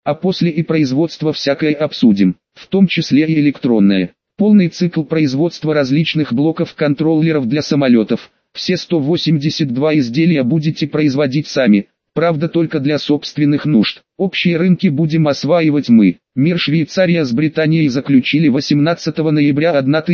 а после и производство всякое обсудим, в том числе и электронное. Полный цикл производства различных блоков контроллеров для самолетов. Все 182 изделия будете производить сами, правда только для собственных нужд. Общие рынки будем осваивать мы. Мир Швейцария с Британией заключили 18 ноября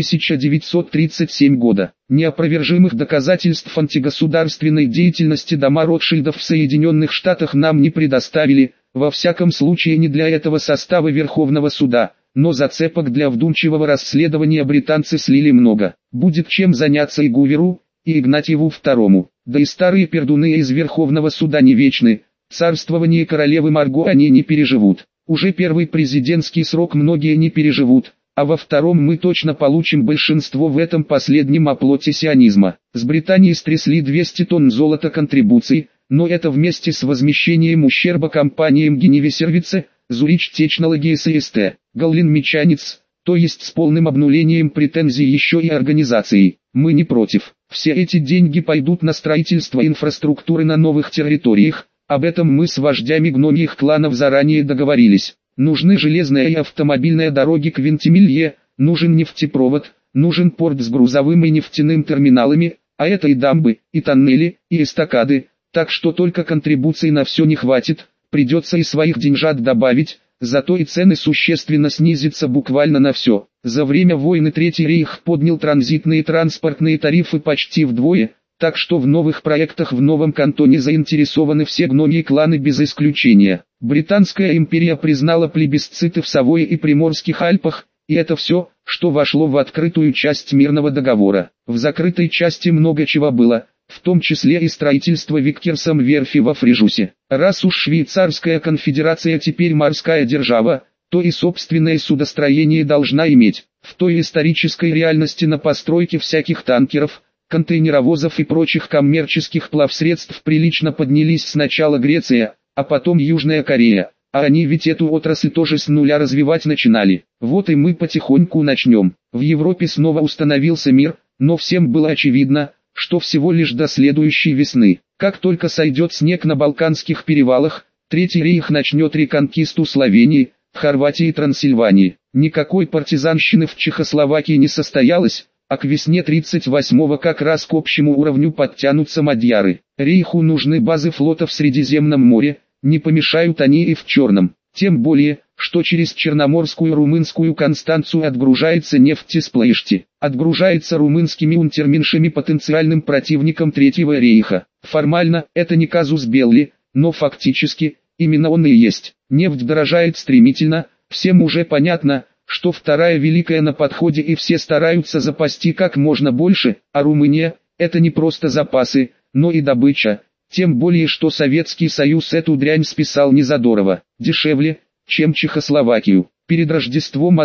1937 года. Неопровержимых доказательств антигосударственной деятельности дома Ротшильдов в Соединенных Штатах нам не предоставили, во всяком случае не для этого состава Верховного суда. Но зацепок для вдумчивого расследования британцы слили много. Будет чем заняться и Гуверу, и Игнатьеву II. Да и старые пердуны из Верховного суда не вечны, царствование королевы Марго они не переживут. Уже первый президентский срок многие не переживут, а во втором мы точно получим большинство в этом последнем оплоте сионизма. С Британии стрясли 200 тонн золота контрибуций, но это вместе с возмещением ущерба компаниям Геневи Сервице, Зурич Технологиес и СТ. Галлин Мечаниц, то есть с полным обнулением претензий еще и организацией. Мы не против. Все эти деньги пойдут на строительство инфраструктуры на новых территориях, об этом мы с вождями гномьих кланов заранее договорились. Нужны железная и автомобильная дороги к Вентимилье, нужен нефтепровод, нужен порт с грузовым и нефтяным терминалами, а это и дамбы, и тоннели, и эстакады, так что только контрибуций на все не хватит, придется и своих деньжат добавить. Зато и цены существенно снизятся буквально на все. За время войны Третий рейх поднял транзитные транспортные тарифы почти вдвое, так что в новых проектах в Новом Кантоне заинтересованы все гномьи кланы без исключения. Британская империя признала плебисциты в Савойе и Приморских Альпах, и это все, что вошло в открытую часть мирного договора. В закрытой части много чего было, в том числе и строительство Виккерсом верфи во Фрижусе. Раз уж Швейцарская конфедерация теперь морская держава, то и собственное судостроение должна иметь. В той исторической реальности на постройке всяких танкеров, контейнеровозов и прочих коммерческих плавсредств прилично поднялись сначала Греция, а потом Южная Корея. А они ведь эту отрасль тоже с нуля развивать начинали. Вот и мы потихоньку начнем. В Европе снова установился мир, но всем было очевидно, что всего лишь до следующей весны. Как только сойдет снег на Балканских перевалах, Третий рейх начнет реконкисту Словении, Хорватии и Трансильвании. Никакой партизанщины в Чехословакии не состоялось, а к весне 38-го как раз к общему уровню подтянутся мадьяры. Рейху нужны базы флота в Средиземном море, не помешают они и в Черном. Тем более, что через Черноморскую румынскую Констанцию отгружается нефть из Плоешти. Отгружается румынскими унтерменшами потенциальным противником Третьего рейха. Формально, это не казус белли, но фактически, именно он и есть. Нефть дорожает стремительно, всем уже понятно, что Вторая Великая на подходе и все стараются запасти как можно больше, а Румыния – это не просто запасы, но и добыча. Тем более, что Советский Союз эту дрянь списал незадорого, дешевле, чем Чехословакию. Перед Рождеством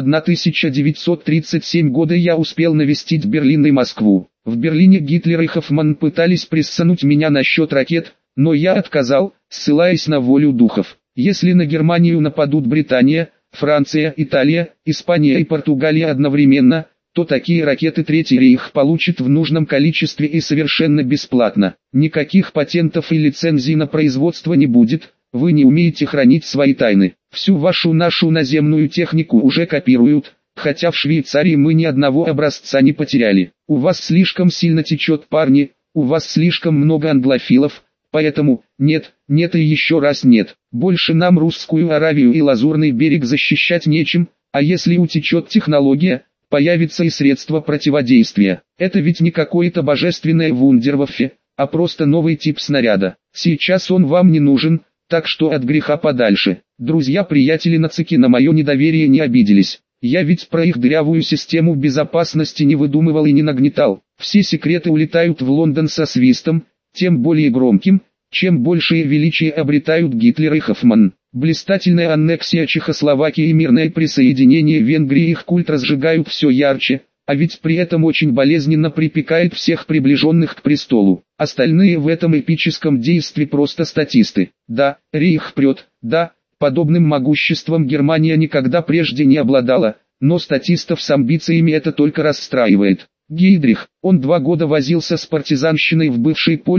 1937 года я успел навестить Берлин и Москву. В Берлине Гитлер и Хоффман пытались прессануть меня насчет ракет, но я отказал, ссылаясь на волю духов. Если на Германию нападут Британия, Франция, Италия, Испания и Португалия одновременно, то такие ракеты Третий рейх получит в нужном количестве и совершенно бесплатно. Никаких патентов и лицензий на производство не будет, вы не умеете хранить свои тайны. Всю вашу нашу наземную технику уже копируют, хотя в Швейцарии мы ни одного образца не потеряли. У вас слишком сильно течет, парни, у вас слишком много англофилов, поэтому, нет, нет и еще раз нет. Больше нам Русскую Аравию и Лазурный берег защищать нечем, а если утечет технология, появится и средство противодействия. Это ведь не какое-то божественное вундерваффе, а просто новый тип снаряда. Сейчас он вам не нужен, так что от греха подальше. Друзья-приятели нацики на мое недоверие не обиделись. Я ведь про их дырявую систему безопасности не выдумывал и не нагнетал. Все секреты улетают в Лондон со свистом, тем более громким, чем большее величие обретают Гитлер и Хоффман. Блистательная аннексия Чехословакии и мирное присоединение Венгрии их культ разжигают все ярче, а ведь при этом очень болезненно припекает всех приближенных к престолу. Остальные в этом эпическом действии просто статисты. Да, рейх прет, да, подобным могуществом Германия никогда прежде не обладала, но статистов с амбициями это только расстраивает. Гейдрих, он 2 года возился с партизанщиной в бывшей Польше,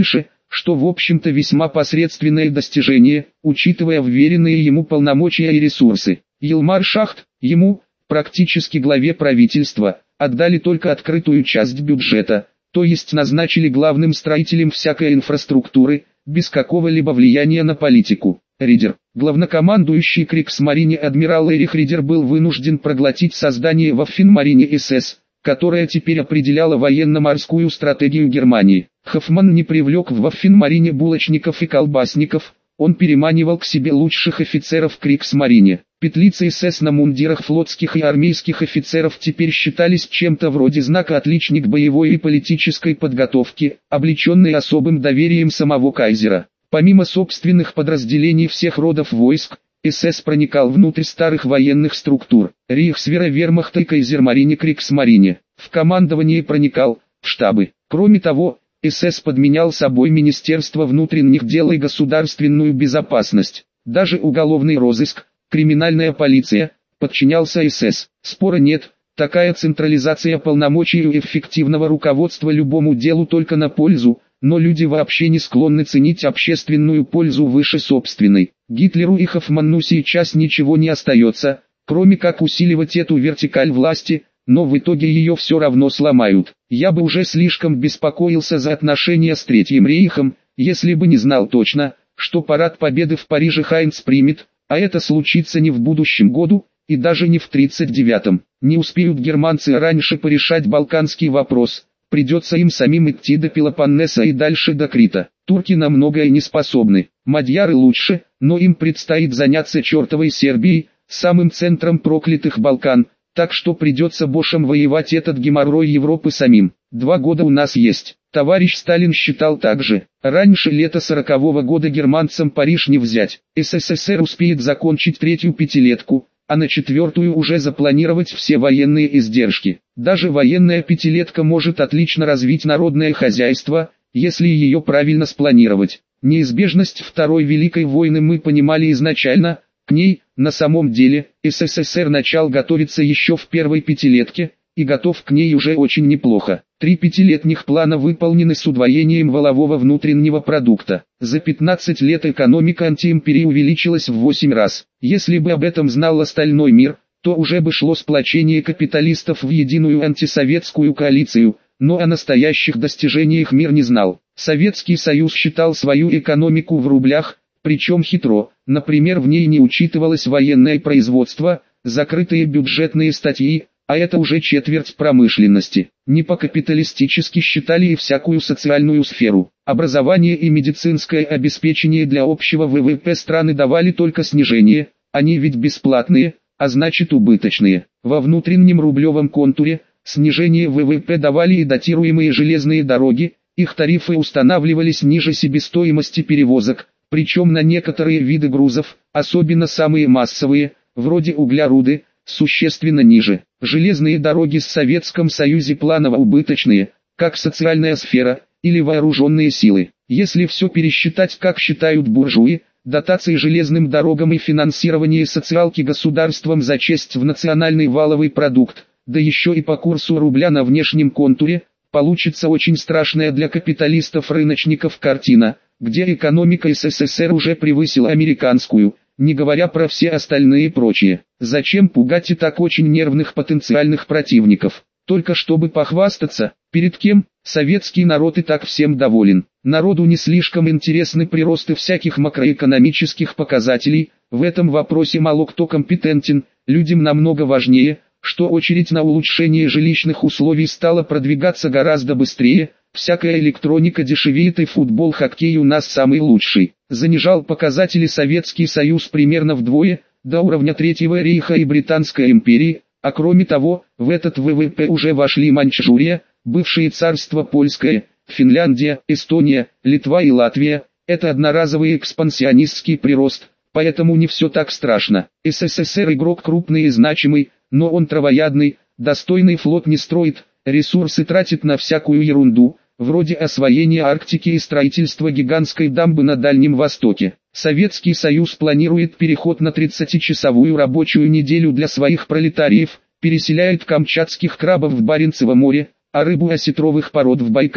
что в общем-то весьма посредственное достижение, учитывая вверенные ему полномочия и ресурсы. Йылмар-Шахт, ему, практически главе правительства, отдали только открытую часть бюджета, то есть назначили главным строителем всякой инфраструктуры, без какого-либо влияния на политику. Ридер, главнокомандующий Кригсмарине адмирал Эрих Ридер, был вынужден проглотить создание Ваффенмарине СС, которая теперь определяла военно-морскую стратегию Германии. Хоффман не привлек в Ваффенмарине булочников и колбасников, он переманивал к себе лучших офицеров Кригсмарине. Петлицы СС на мундирах флотских и армейских офицеров теперь считались чем-то вроде знака «отличник боевой и политической подготовки», облеченный особым доверием самого кайзера. Помимо собственных подразделений всех родов войск, СС проникал внутрь старых военных структур, Рейхсвера, Вермахта и Кайзермарине, Кригсмарине. В командование проникал, в штабы. Кроме того, СС подменял собой Министерство внутренних дел и государственную безопасность. Даже уголовный розыск, криминальная полиция, подчинялся СС. Спора нет, такая централизация полномочий и эффективного руководства любому делу только на пользу, но люди вообще не склонны ценить общественную пользу выше собственной. Гитлеру и Хоффману сейчас ничего не остается, кроме как усиливать эту вертикаль власти, но в итоге ее все равно сломают. Я бы уже слишком беспокоился за отношения с Третьим рейхом, если бы не знал точно, что парад победы в Париже Хайнц примет, а это случится не в будущем году, и даже не в 39-м. Не успеют германцы раньше порешать балканский вопрос, придется им самим идти до Пелопоннеса и дальше до Крита. Турки на многое не способны, мадьяры лучше, но им предстоит заняться чертовой Сербией, самым центром проклятых Балкан, так что придется бошам воевать этот геморрой Европы самим. 2 года у нас есть. Товарищ Сталин считал так же. Раньше лета 40-го года германцам Париж не взять. СССР успеет закончить 3-ю пятилетку, а на 4-ю уже запланировать все военные издержки. Даже военная пятилетка может отлично развить народное хозяйство, если ее правильно спланировать. Неизбежность Второй Великой войны мы понимали изначально, к ней, на самом деле, СССР начал готовиться еще в первой пятилетке, и готов к ней уже очень неплохо. 3 пятилетних плана выполнены с удвоением валового внутреннего продукта. За 15 лет экономика антиимперии увеличилась в 8 раз. Если бы об этом знал остальной мир, то уже бы шло сплочение капиталистов в единую антисоветскую коалицию, но о настоящих достижениях мир не знал. Советский Союз считал свою экономику в рублях, причем хитро, например, в ней не учитывалось военное производство, закрытые бюджетные статьи, а это уже четверть промышленности. Не по-капиталистически считали и всякую социальную сферу. Образование и медицинское обеспечение для общего ВВП страны давали только снижение, они ведь бесплатные, а значит убыточные. Во внутреннем рублевом контуре, снижение ВВП давали и датируемые железные дороги, их тарифы устанавливались ниже себестоимости перевозок, причем на некоторые виды грузов, особенно самые массовые, вроде углероды, существенно ниже. Железные дороги в Советском Союзе планово убыточные, как социальная сфера, или вооруженные силы. Если все пересчитать, как считают буржуи, дотации железным дорогам и финансирование социалки государством за честь в национальный валовый продукт, да еще и по курсу рубля на внешнем контуре, получится очень страшная для капиталистов-рыночников картина, где экономика СССР уже превысила американскую, не говоря про все остальные прочие. Зачем пугать и так очень нервных потенциальных противников? Только чтобы похвастаться, перед кем? Советский народ и так всем доволен. Народу не слишком интересны приросты всяких макроэкономических показателей, в этом вопросе мало кто компетентен, людям намного важнее, что очередь на улучшение жилищных условий стала продвигаться гораздо быстрее, всякая электроника дешевеет и футбол, хоккей у нас самый лучший. Занижал показатели Советский Союз примерно вдвое, до уровня Третьего рейха и Британской империи, а кроме того, в этот ВВП уже вошли Маньчжурия, бывшие царства Польское, Финляндия, Эстония, Литва и Латвия. Это одноразовый экспансионистский прирост, поэтому не все так страшно. СССР игрок крупный и значимый, но он травоядный, достойный флот не строит, ресурсы тратит на всякую ерунду, вроде освоения Арктики и строительства гигантской дамбы на Дальнем Востоке. Советский Союз планирует переход на 30-часовую рабочую неделю для своих пролетариев, переселяет камчатских крабов в Баренцево море, а рыбу осетровых пород в Байкал,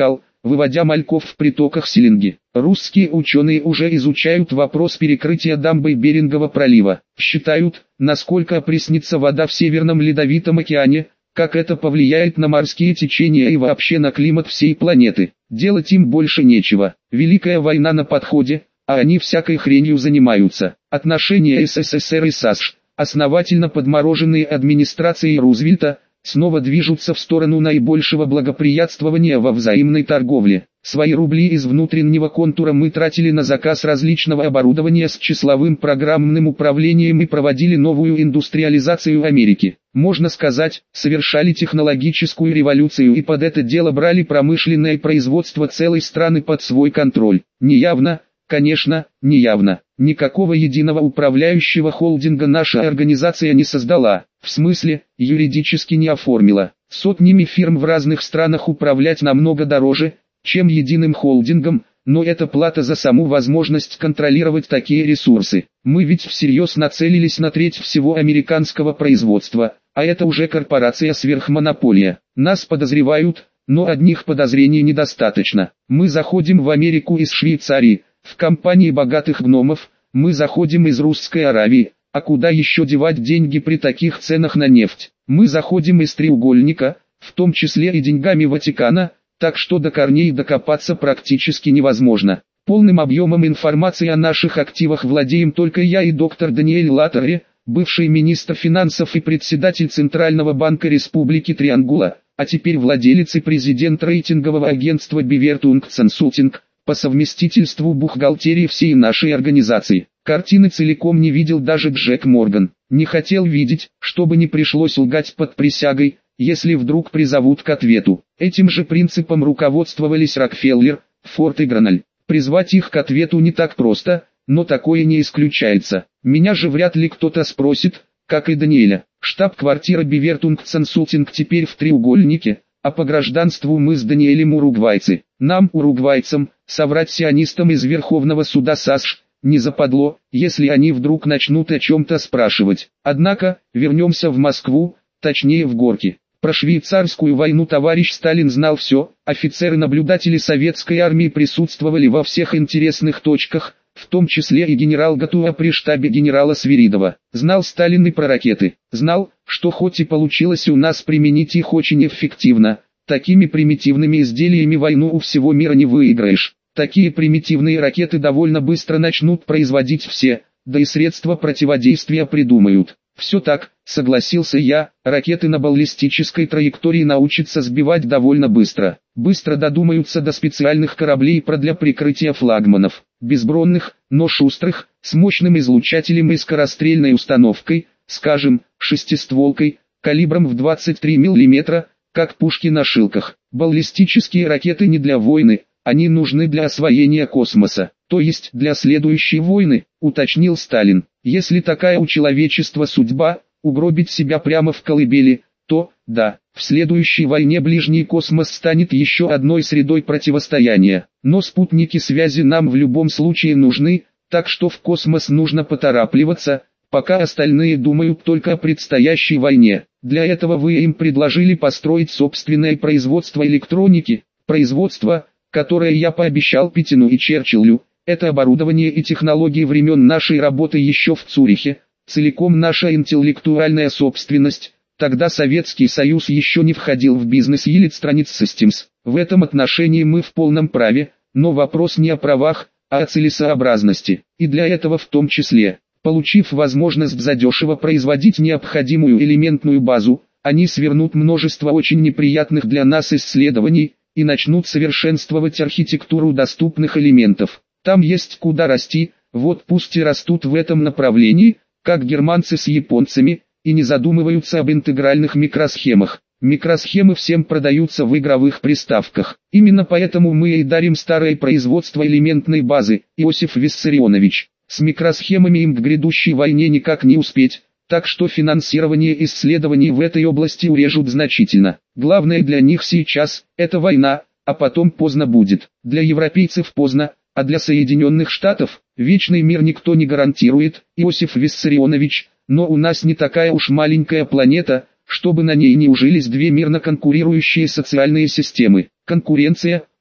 выводя мальков в притоках Селенги. Русские ученые уже изучают вопрос перекрытия дамбой Берингова пролива. Считают, насколько опреснится вода в Северном Ледовитом океане, как это повлияет на морские течения и вообще на климат всей планеты. Делать им больше нечего. Великая война на подходе, а они всякой хренью занимаются. Отношения СССР и САСШ, основательно подмороженные администрацией Рузвельта, снова движутся в сторону наибольшего благоприятствования во взаимной торговле. Свои рубли из внутреннего контура мы тратили на заказ различного оборудования с числовым программным управлением и проводили новую индустриализацию Америки. Можно сказать, совершали технологическую революцию и под это дело брали промышленное производство целой страны под свой контроль. Неявно, конечно, неявно. Никакого единого управляющего холдинга наша организация не создала, в смысле, юридически не оформила. Сотнями фирм в разных странах управлять намного дороже, чем единым холдингом, но это плата за саму возможность контролировать такие ресурсы. Мы ведь всерьез нацелились на треть всего американского производства, а это уже корпорация-сверхмонополия. Нас подозревают, но одних подозрений недостаточно. Мы заходим в Америку из Швейцарии. В компании богатых гномов, мы заходим из Русской Аравии, а куда еще девать деньги при таких ценах на нефть? Мы заходим из треугольника, в том числе и деньгами Ватикана, так что до корней докопаться практически невозможно. Полным объемом информации о наших активах владеем только я и доктор Даниэль Латтери, бывший министр финансов и председатель Центрального банка Республики Триангула, а теперь владелец и президент рейтингового агентства Bevertung Consulting, по совместительству бухгалтерии всей нашей организации. Картины целиком не видел даже Джек Морган. Не хотел видеть, чтобы не пришлось лгать под присягой, если вдруг призовут к ответу. Этим же принципом руководствовались Рокфеллер, Форд и Граналь. Призвать их к ответу не так просто, но такое не исключается. Меня же вряд ли кто-то спросит, как и Даниэля. Штаб-квартира Bevertung Consulting теперь в треугольнике, а по гражданству мы с Даниэлем уругвайцы. Нам, уругвайцам, соврать сионистам из Верховного суда САСШ, не западло, если они вдруг начнут о чем-то спрашивать. Однако, вернемся в Москву, точнее в Горки. Про швейцарскую войну товарищ Сталин знал все, офицеры-наблюдатели советской армии присутствовали во всех интересных точках, в том числе и генерал Гатуа при штабе генерала Свиридова. Знал Сталин и про ракеты. Знал, что хоть и получилось у нас применить их очень эффективно, такими примитивными изделиями войну у всего мира не выиграешь. Такие примитивные ракеты довольно быстро начнут производить все, да и средства противодействия придумают. Все так, согласился я, ракеты на баллистической траектории научатся сбивать довольно быстро. Быстро додумаются до специальных кораблей для прикрытия флагманов. Безбронных, но шустрых, с мощным излучателем и скорострельной установкой, скажем, шестистволкой, калибром в 23 мм, как пушки на шилках. Баллистические ракеты не для войны, они нужны для освоения космоса, то есть для следующей войны, уточнил Сталин. Если такая у человечества судьба, угробить себя прямо в колыбели, то, да, в следующей войне ближний космос станет еще одной средой противостояния. Но спутники связи нам в любом случае нужны, так что в космос нужно поторапливаться, пока остальные думают только о предстоящей войне. Для этого вы им предложили построить собственное производство электроники, производство, которое я пообещал Петину и Черчиллю. Это оборудование и технологии времен нашей работы еще в Цюрихе, целиком наша интеллектуальная собственность. Тогда Советский Союз еще не входил в бизнес Electronics Systems. В этом отношении мы в полном праве, но вопрос не о правах, а о целесообразности. И для этого в том числе, получив возможность задешево производить необходимую элементную базу, они свернут множество очень неприятных для нас исследований и начнут совершенствовать архитектуру доступных элементов. Там есть куда расти, вот пусть и растут в этом направлении, как германцы с японцами, и не задумываются об интегральных микросхемах. Микросхемы всем продаются в игровых приставках. Именно поэтому мы и дарим старое производство элементной базы, Иосиф Виссарионович. С микросхемами им к грядущей войне никак не успеть, так что финансирование исследований в этой области урежут значительно. Главное для них сейчас – это война, а потом поздно будет. Для европейцев поздно, а для Соединенных Штатов вечный мир никто не гарантирует, Иосиф Виссарионович, но у нас не такая уж маленькая планета, чтобы на ней не ужились две мирно конкурирующие социальные системы. Конкуренция,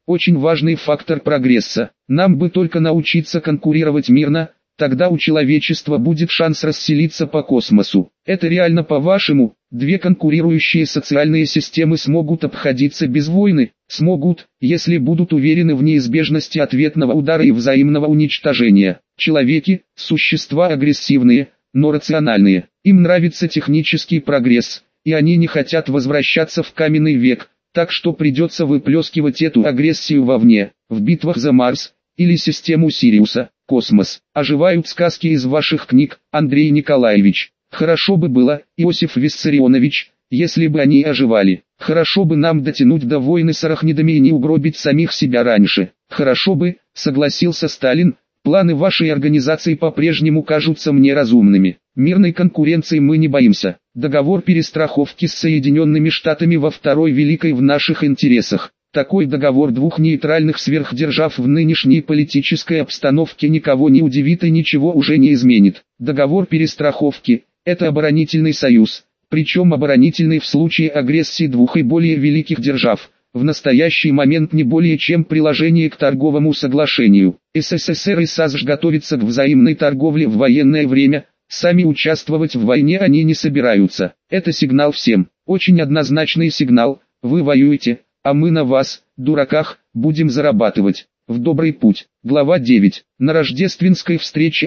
очень важный фактор прогресса. Нам бы только научиться конкурировать мирно, тогда у человечества будет шанс расселиться по космосу. Это реально, по-вашему? Две конкурирующие социальные системы смогут обходиться без войны? Смогут, если будут уверены в неизбежности ответного удара и взаимного уничтожения. Человеки – существа агрессивные, но рациональные. Им нравится технический прогресс, и они не хотят возвращаться в каменный век, так что придется выплескивать эту агрессию вовне, в битвах за Марс или систему Сириуса. Космос. Оживают сказки из ваших книг, Андрей Николаевич. Хорошо бы было, Иосиф Виссарионович, если бы они оживали. Хорошо бы нам дотянуть до войны с арахнидами и не угробить самих себя раньше. Хорошо бы, согласился Сталин, планы вашей организации по-прежнему кажутся мне разумными. Мирной конкуренции мы не боимся. Договор перестраховки с Соединенными Штатами во Второй Великой в наших интересах. Такой договор двух нейтральных сверхдержав в нынешней политической обстановке никого не удивит и ничего уже не изменит. Договор перестраховки – это оборонительный союз, причем оборонительный в случае агрессии двух и более великих держав, в настоящий момент не более чем приложение к торговому соглашению. СССР и САСШ готовятся к взаимной торговле в военное время, сами участвовать в войне они не собираются. Это сигнал всем, очень однозначный сигнал: вы воюете, а мы на вас, дураках, будем зарабатывать. В добрый путь. Глава 9. На рождественской встрече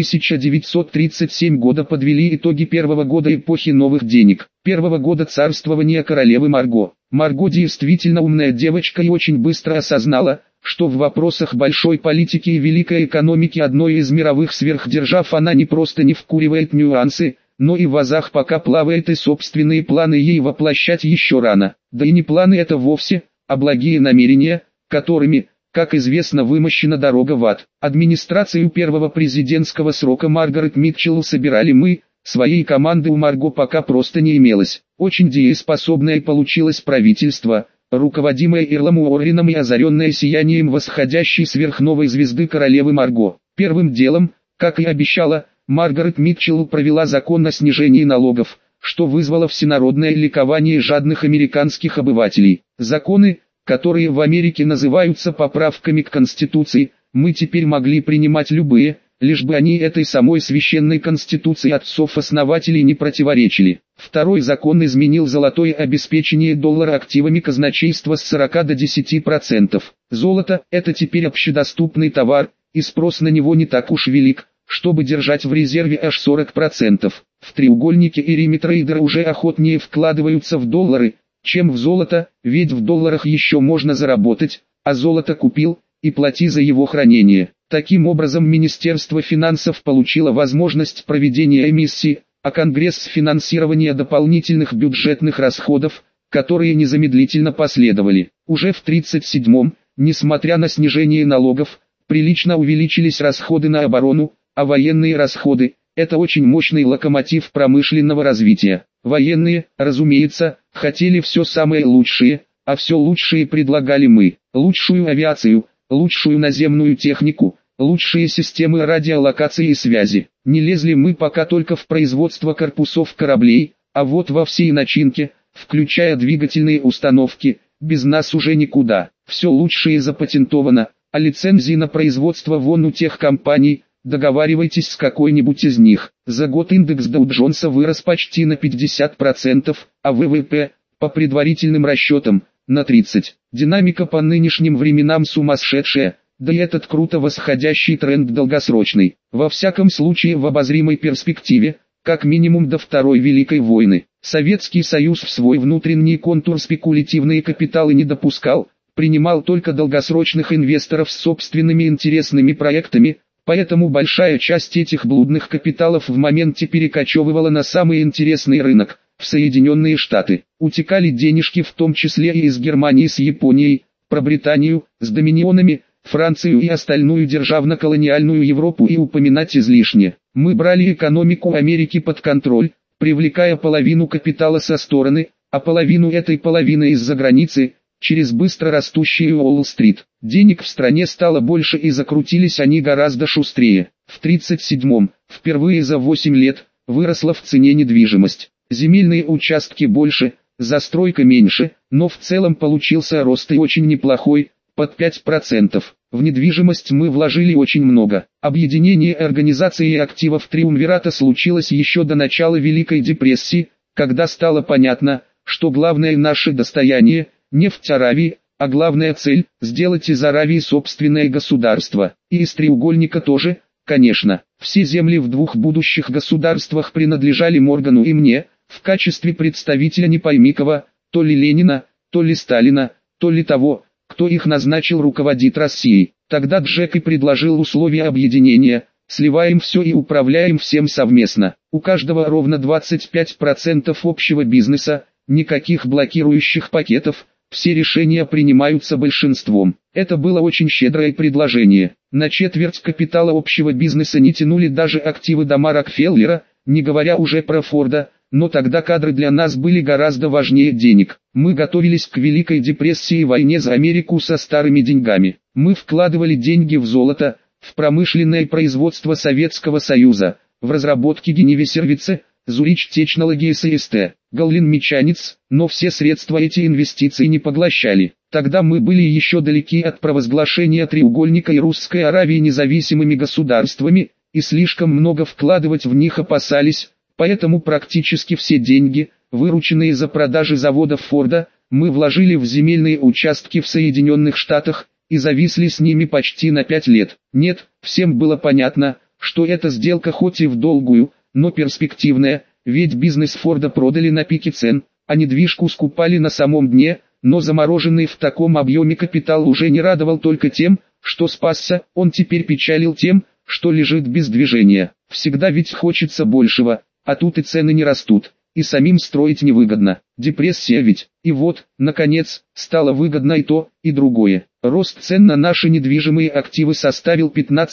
1937 года подвели итоги первого года эпохи новых денег, первого года царствования королевы Марго. Марго действительно умная девочка и очень быстро осознала, что в вопросах большой политики и великой экономики одной из мировых сверхдержав она не просто не вкуривает нюансы, но и в вазах пока плавает, и собственные планы ей воплощать еще рано. Да и не планы это вовсе, а благие намерения, которыми, как известно, вымощена дорога в ад. Администрацию первого президентского срока Маргарет Митчелл собирали мы, своей команды у Марго пока просто не имелось. Очень дееспособное получилось правительство, руководимое Эрлом Уорреном и озаренное сиянием восходящей сверхновой звезды королевы Марго. Первым делом, как и обещала, Маргарет Митчелл провела закон о снижении налогов, что вызвало всенародное ликование жадных американских обывателей. Законы, которые в Америке называются поправками к Конституции, мы теперь могли принимать любые, лишь бы они этой самой священной Конституции отцов-основателей не противоречили. Второй закон изменил золотое обеспечение доллара активами казначейства с 40 до 10%. Золото – это теперь общедоступный товар, и спрос на него не так уж велик, чтобы держать в резерве аж 40%. В треугольнике Ирими трейдеры уже охотнее вкладываются в доллары, чем в золото, ведь в долларах еще можно заработать, а золото купил, и плати за его хранение. Таким образом, Министерство финансов получило возможность проведения эмиссии, а Конгресс финансирования дополнительных бюджетных расходов, которые незамедлительно последовали. Уже в 1937-м, несмотря на снижение налогов, прилично увеличились расходы на оборону, а военные расходы – это очень мощный локомотив промышленного развития. Военные, разумеется, хотели все самое лучшее, а все лучшее предлагали мы. Лучшую авиацию, лучшую наземную технику, лучшие системы радиолокации и связи. Не лезли мы пока только в производство корпусов кораблей, а вот во всей начинке, включая двигательные установки, без нас уже никуда. Все лучшее запатентовано, а лицензии на производство вон у тех компаний. Договаривайтесь с какой-нибудь из них. За год индекс Доу-Джонса вырос почти на 50%, а ВВП, по предварительным расчетам, на 30%. Динамика по нынешним временам сумасшедшая, да и этот круто восходящий тренд долгосрочный. Во всяком случае в обозримой перспективе, как минимум до Второй Великой войны. Советский Союз в свой внутренний контур спекулятивные капиталы не допускал, принимал только долгосрочных инвесторов с собственными интересными проектами. Поэтому большая часть этих блудных капиталов в моменте перекочевывала на самый интересный рынок, в Соединенные Штаты. Утекали денежки в том числе и из Германии с Японией, про Британию, с доминионами, Францию и остальную державно-колониальную Европу и упоминать излишне. Мы брали экономику Америки под контроль, привлекая половину капитала со стороны, а половину этой половины из-за границы, через быстро растущую Уолл-стрит. Денег в стране стало больше и закрутились они гораздо шустрее. В 1937-м, впервые за 8 лет, выросла в цене недвижимость. Земельные участки больше, застройка меньше, но в целом получился рост и очень неплохой, под 5%. В недвижимость мы вложили очень много. Объединение организации и активов Триумвирата случилось еще до начала Великой депрессии, когда стало понятно, что главное наше достояние – нефть Аравии, а главная цель – сделать из Аравии собственное государство. И из треугольника тоже, конечно. Все земли в двух будущих государствах принадлежали Моргану и мне, в качестве представителя не пойми кого, то ли Ленина, то ли Сталина, то ли того, кто их назначил руководить Россией. Тогда Джек и предложил условия объединения: сливаем все и управляем всем совместно. У каждого ровно 25% общего бизнеса, никаких блокирующих пакетов, все решения принимаются большинством. Это было очень щедрое предложение. На четверть капитала общего бизнеса не тянули даже активы дома Рокфеллера, не говоря уже про Форда, но тогда кадры для нас были гораздо важнее денег. Мы готовились к Великой депрессии и войне за Америку со старыми деньгами. Мы вкладывали деньги в золото, в промышленное производство Советского Союза, в разработки Геневи Сервице, Зурич Технологиес и СТ, Галлин Мечанец, но все средства эти инвестиции не поглощали. Тогда мы были еще далеки от провозглашения треугольника и Русской Аравии независимыми государствами, и слишком много вкладывать в них опасались, поэтому практически все деньги, вырученные за продажи заводов Форда, мы вложили в земельные участки в Соединенных Штатах, и зависли с ними почти на 5 лет. Нет, всем было понятно, что эта сделка хоть и в долгую, но перспективная, ведь бизнес Форда продали на пике цен, а недвижку скупали на самом дне, но замороженный в таком объеме капитал уже не радовал только тем, что спасся, он теперь печалил тем, что лежит без движения. Всегда ведь хочется большего, а тут и цены не растут, и самим строить невыгодно. Депрессия ведь. И вот, наконец, стало выгодно и то, и другое. Рост цен на наши недвижимые активы составил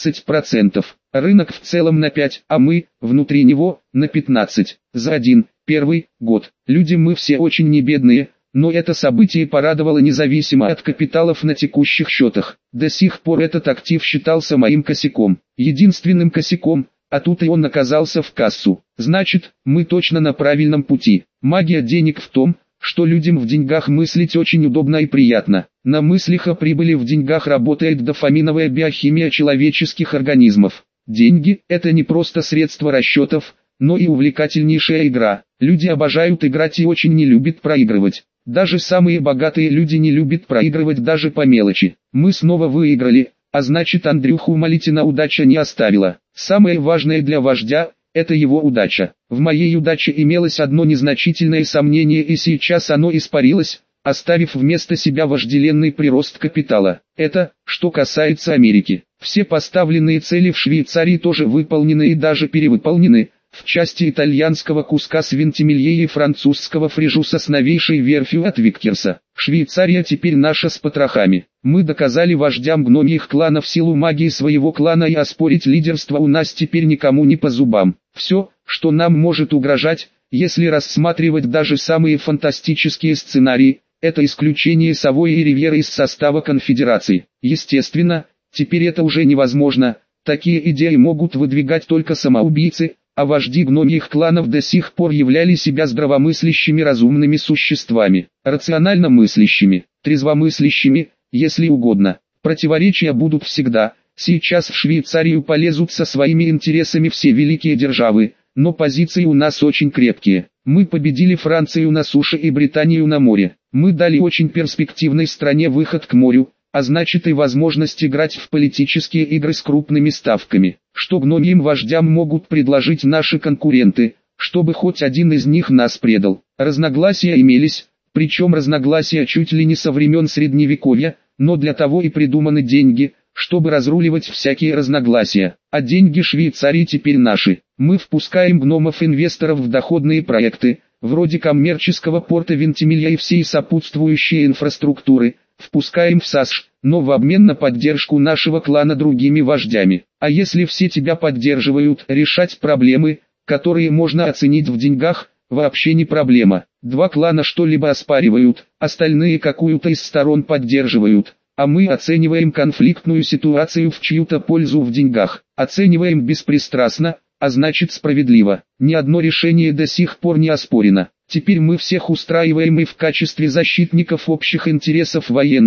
15%, рынок в целом на 5%, а мы, внутри него, на 15%. За первый год. Люди мы все очень небедные, но это событие порадовало независимо от капиталов на текущих счетах. До сих пор этот актив считался моим косяком, единственным косяком, а тут и он оказался в кассу. Значит, мы точно на правильном пути. Магия денег в том, что людям в деньгах мыслить очень удобно и приятно. На мыслях о прибыли в деньгах работает дофаминовая биохимия человеческих организмов. Деньги – это не просто средство расчетов, но и увлекательнейшая игра. Люди обожают играть и очень не любят проигрывать. Даже самые богатые люди не любят проигрывать даже по мелочи. Мы снова выиграли, а значит, Андрюху Малитина удача не оставила. Самое важное для вождя – это его удача. В моей удаче имелось одно незначительное сомнение, и сейчас оно испарилось, оставив вместо себя вожделенный прирост капитала. Это, что касается Америки. Все поставленные цели в Швейцарии тоже выполнены и даже перевыполнены, в части итальянского куска с Вентимилье и французского фрижуса с новейшей верфью от Виккерса. Швейцария теперь наша с потрохами. Мы доказали вождям гномьих кланов силу магии своего клана, и оспорить лидерство у нас теперь никому не по зубам. Все, что нам может угрожать, если рассматривать даже самые фантастические сценарии, это исключение Савойи и Ривьеры из состава конфедерации. Естественно, теперь это уже невозможно, такие идеи могут выдвигать только самоубийцы, а вожди гномьих кланов до сих пор являли себя здравомыслящими разумными существами, рационально мыслящими, трезвомыслящими, если угодно. Противоречия будут всегда. Сейчас в Швейцарию полезут со своими интересами все великие державы, но позиции у нас очень крепкие. Мы победили Францию на суше и Британию на море. Мы дали очень перспективной стране выход к морю, а значит и возможность играть в политические игры с крупными ставками. Что гномьим вождям могут предложить наши конкуренты, чтобы хоть один из них нас предал? Разногласия имелись, причем разногласия чуть ли не со времен Средневековья, но для того и придуманы деньги, чтобы разруливать всякие разногласия. А деньги Швейцарии теперь наши. Мы впускаем гномов-инвесторов в доходные проекты, вроде коммерческого порта Вентимилья и всей сопутствующей инфраструктуры, впускаем в САСШ, но в обмен на поддержку нашего клана другими вождями. А если все тебя поддерживают, решать проблемы, которые можно оценить в деньгах, вообще не проблема. Два клана что-либо оспаривают, остальные какую-то из сторон поддерживают, а мы оцениваем конфликтную ситуацию в чью-то пользу в деньгах. Оцениваем беспристрастно, а значит справедливо. Ни одно решение до сих пор не оспорено. Теперь мы всех устраиваем и в качестве защитников общих интересов военным,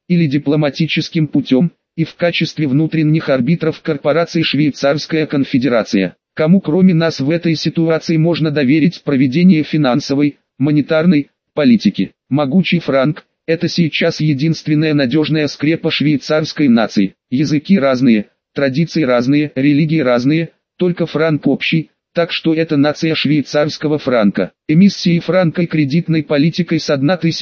или дипломатическим путем, и в качестве внутренних арбитров корпорации Швейцарская конфедерация. Кому кроме нас в этой ситуации можно доверить проведение финансовой, монетарной политики? Могучий франк – это сейчас единственная надежная скрепа швейцарской нации. Языки разные, традиции разные, религии разные, только франк общий, так что это нация швейцарского франка. Эмиссией франка и кредитной политикой с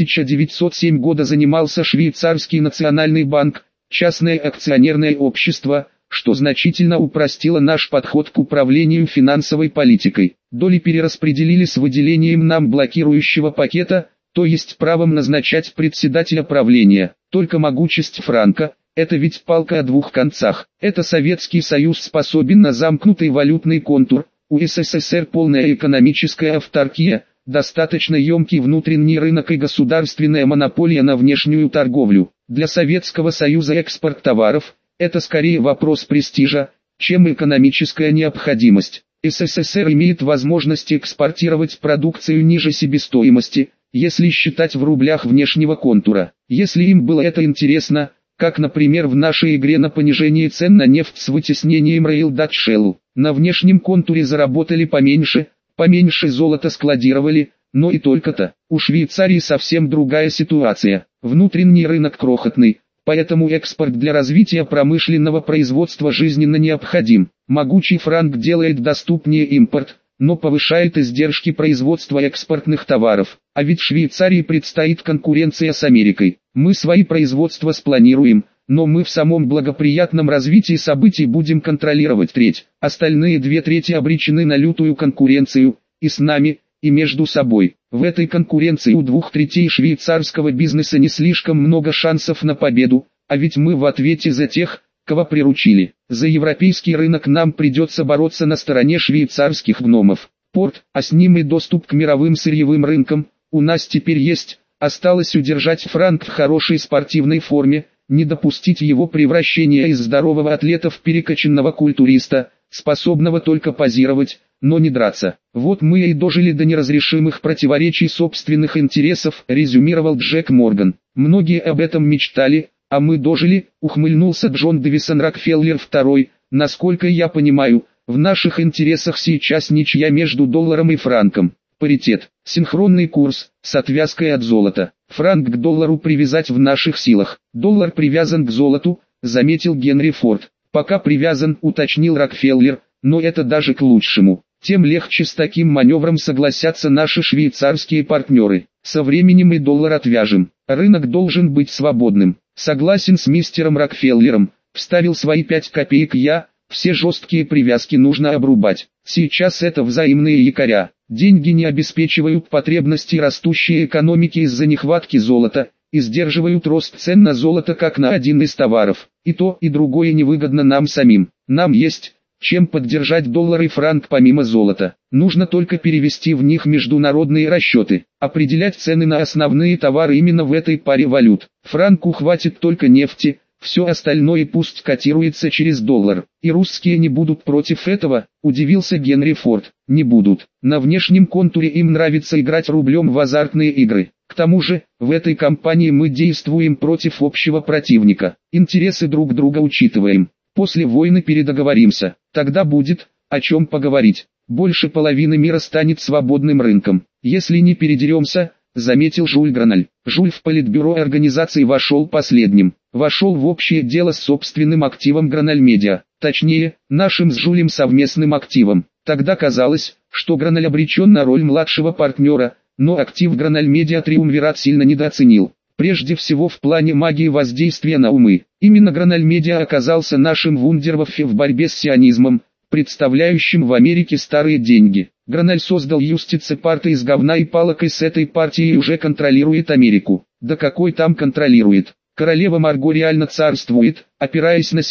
1907 года занимался Швейцарский национальный банк, частное акционерное общество, что значительно упростило наш подход к управлению финансовой политикой. Доли перераспределили с выделением нам блокирующего пакета, то есть правом назначать председателя правления. Только могучесть франка – это ведь палка о двух концах. Это Советский Союз способен на замкнутый валютный контур, у СССР полная экономическая авторкия, достаточно емкий внутренний рынок и государственная монополия на внешнюю торговлю. Для Советского Союза экспорт товаров – это скорее вопрос престижа, чем экономическая необходимость. СССР имеет возможность экспортировать продукцию ниже себестоимости, если считать в рублях внешнего контура. Если им было это интересно, как, например, в нашей игре на понижение цен на нефть с вытеснением Royal Dutch Shell, на внешнем контуре заработали поменьше золота складировали, но и только-то. У Швейцарии совсем другая ситуация. Внутренний рынок крохотный, поэтому экспорт для развития промышленного производства жизненно необходим. Могучий франк делает доступнее импорт, но повышает издержки производства экспортных товаров. А ведь Швейцарии предстоит конкуренция с Америкой. Мы свои производства спланируем, но мы в самом благоприятном развитии событий будем контролировать треть. Остальные 2/3 обречены на лютую конкуренцию, и с нами, и между собой. В этой конкуренции у 2/3 швейцарского бизнеса не слишком много шансов на победу, а ведь мы в ответе за тех, кого приручили. За европейский рынок нам придется бороться на стороне швейцарских гномов. Порт, а с ним и доступ к мировым сырьевым рынкам, у нас теперь есть. Осталось удержать франк в хорошей спортивной форме, не допустить его превращения из здорового атлета в перекачанного культуриста, способного только позировать, но не драться. Вот мы и дожили до неразрешимых противоречий собственных интересов, резюмировал Джек Морган. Многие об этом мечтали, а мы дожили, ухмыльнулся Джон Дэвисон Рокфеллер II. Насколько я понимаю, в наших интересах сейчас ничья между долларом и франком. Паритет, синхронный курс, с отвязкой от золота. Франк к доллару привязать в наших силах. Доллар привязан к золоту, заметил Генри Форд. Пока привязан, уточнил Рокфеллер, но это даже к лучшему. Тем легче с таким маневром согласятся наши швейцарские партнеры. Со временем и доллар отвяжем. Рынок должен быть свободным. Согласен с мистером Рокфеллером, вставил свои 5 копеек я, все жесткие привязки нужно обрубать. Сейчас это взаимные якоря. Деньги не обеспечивают потребности растущей экономики из-за нехватки золота, и сдерживают рост цен на золото как на один из товаров. И то, и другое невыгодно нам самим. Нам есть чем поддержать доллар и франк помимо золота. Нужно только перевести в них международные расчеты. Определять цены на основные товары именно в этой паре валют. Франку хватит только нефти, все остальное пусть котируется через доллар. И русские не будут против этого, удивился Генри Форд. Не будут. На внешнем контуре им нравится играть рублем в азартные игры. К тому же, в этой кампании мы действуем против общего противника. Интересы друг друга учитываем. После войны передоговоримся. Тогда будет, о чем поговорить. Больше половины мира станет свободным рынком. Если не передеремся, заметил Жюль Граналь. Жюль в политбюро организации вошел последним. Вошел в общее дело с собственным активом Граналь Медиа. Точнее, нашим с Жюлем совместным активом. Тогда казалось, что Граналь обречен на роль младшего партнера, но актив Граналь Медиа Триумвират сильно недооценил. Прежде всего в плане магии воздействия на умы. Именно Граналь Медиа оказался нашим вундерваффе в борьбе с сионизмом, представляющим в Америке старые деньги. Граналь создал Юстице парты из говна и палок, и с этой партией уже контролирует Америку. Да какой там контролирует? Королева Марго реально царствует, опираясь на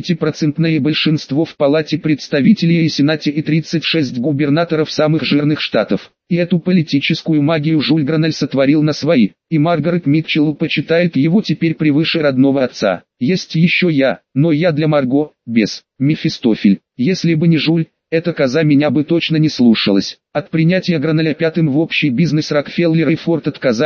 70% большинство в Палате представителей и Сенате и 36 губернаторов самых жирных штатов. И эту политическую магию Жюль Граналь сотворил на свои, и Маргарет Митчелл почитает его теперь превыше родного отца. Есть еще я, но я для Марго, без, Мефистофель. Если бы не Жюль, эта коза меня бы точно не слушалась. От принятия Граналя пятым в общий бизнес Рокфеллер и Форд отказали,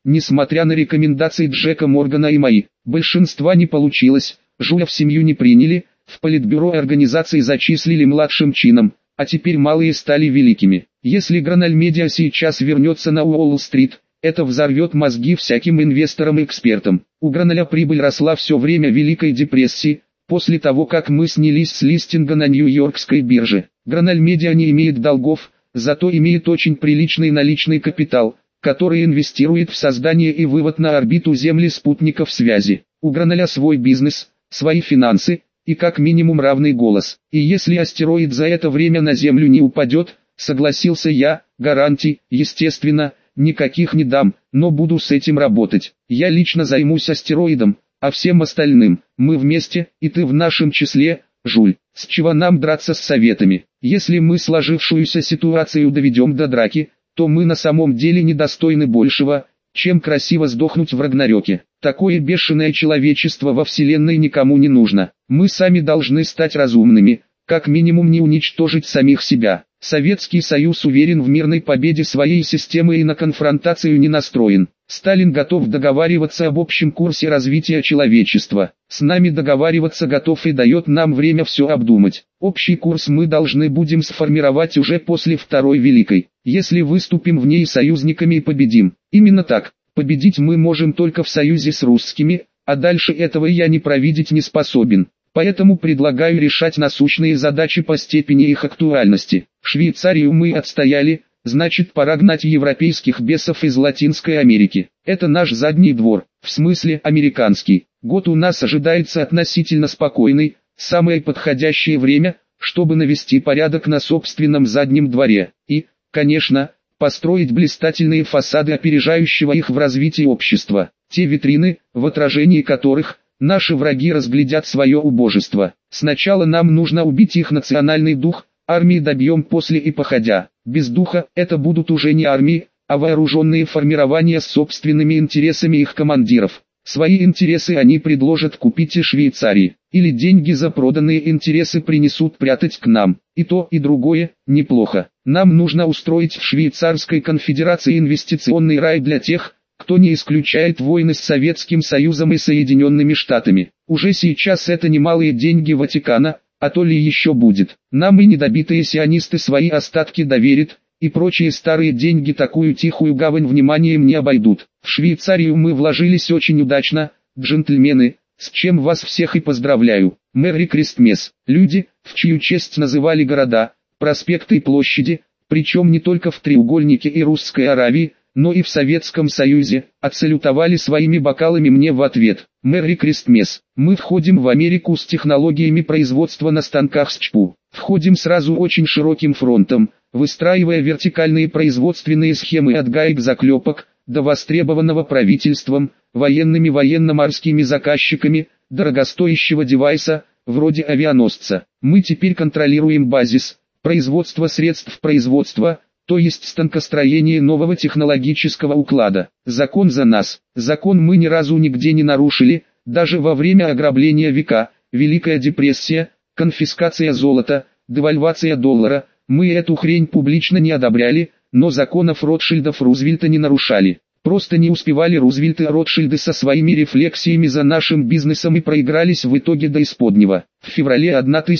несмотря на рекомендации Джека Моргана и мои. Большинства не получилось, Жуля в семью не приняли, в политбюро организации зачислили младшим чином, а теперь малые стали великими. Если Граналь Медиа сейчас вернется на Уолл-стрит, это взорвет мозги всяким инвесторам и экспертам. У Граналя прибыль росла все время Великой депрессии, после того как мы снялись с листинга на Нью-Йоркской бирже. Граналь Медиа не имеет долгов, зато имеет очень приличный наличный капитал, который инвестирует в создание и вывод на орбиту Земли спутников связи. У Граналя свой бизнес, свои финансы и как минимум равный голос. И если астероид за это время на Землю не упадет, согласился я, гарантий, естественно, никаких не дам, но буду с этим работать. Я лично займусь астероидом, а всем остальным, мы вместе, и ты в нашем числе, Жуль. С чего нам драться с советами? Если мы сложившуюся ситуацию доведем до драки, то мы на самом деле недостойны большего, чем красиво сдохнуть в Рагнарёке. Такое бешеное человечество во Вселенной никому не нужно. Мы сами должны стать разумными, как минимум не уничтожить самих себя. Советский Союз уверен в мирной победе своей системы и на конфронтацию не настроен. Сталин готов договариваться об общем курсе развития человечества. С нами договариваться готов и дает нам время все обдумать. Общий курс мы должны будем сформировать уже после Второй Великой. Если выступим в ней союзниками и победим. Именно так. Победить мы можем только в союзе с русскими, а дальше этого я не провидеть не способен. Поэтому предлагаю решать насущные задачи по степени их актуальности. Швейцарию мы отстояли, значит пора гнать европейских бесов из Латинской Америки. Это наш задний двор, в смысле американский. Год у нас ожидается относительно спокойный, самое подходящее время, чтобы навести порядок на собственном заднем дворе. И, конечно, построить блистательные фасады опережающего их в развитии общества. Те витрины, в отражении которых наши враги разглядят свое убожество. Сначала нам нужно убить их национальный дух, армии добьем после и походя. Без духа это будут уже не армии, а вооруженные формирования с собственными интересами их командиров. Свои интересы они предложат купить из Швейцарии, или деньги за проданные интересы принесут прятать к нам. И то, и другое, неплохо. Нам нужно устроить в Швейцарской конфедерации инвестиционный рай для тех, кто не исключает войны с Советским Союзом и Соединенными Штатами. Уже сейчас это немалые деньги Ватикана, а то ли еще будет. Нам и недобитые сионисты свои остатки доверят, и прочие старые деньги такую тихую гавань вниманием не обойдут. В Швейцарию мы вложились очень удачно, джентльмены, с чем вас всех и поздравляю. Мэри Кристмес. Люди, в чью честь называли города, проспекты и площади, причем не только в треугольнике и Русской Аравии, но и в Советском Союзе, отсалютовали своими бокалами мне в ответ. Мэри Кристмес. Мы входим в Америку с технологиями производства на станках с ЧПУ. Входим сразу очень широким фронтом, выстраивая вертикальные производственные схемы от гаек-заклепок, до востребованного правительством, военными военно-морскими заказчиками, дорогостоящего девайса, вроде авианосца. Мы теперь контролируем базис, производство средств производства, то есть станкостроение нового технологического уклада. Закон за нас. Закон мы ни разу нигде не нарушили, даже во время ограбления века, Великая депрессия, конфискация золота, девальвация доллара, мы эту хрень публично не одобряли, но законов Ротшильдов-Рузвельта не нарушали. Просто не успевали Рузвельт и Ротшильды со своими рефлексиями за нашим бизнесом и проигрались в итоге до исподнего. В феврале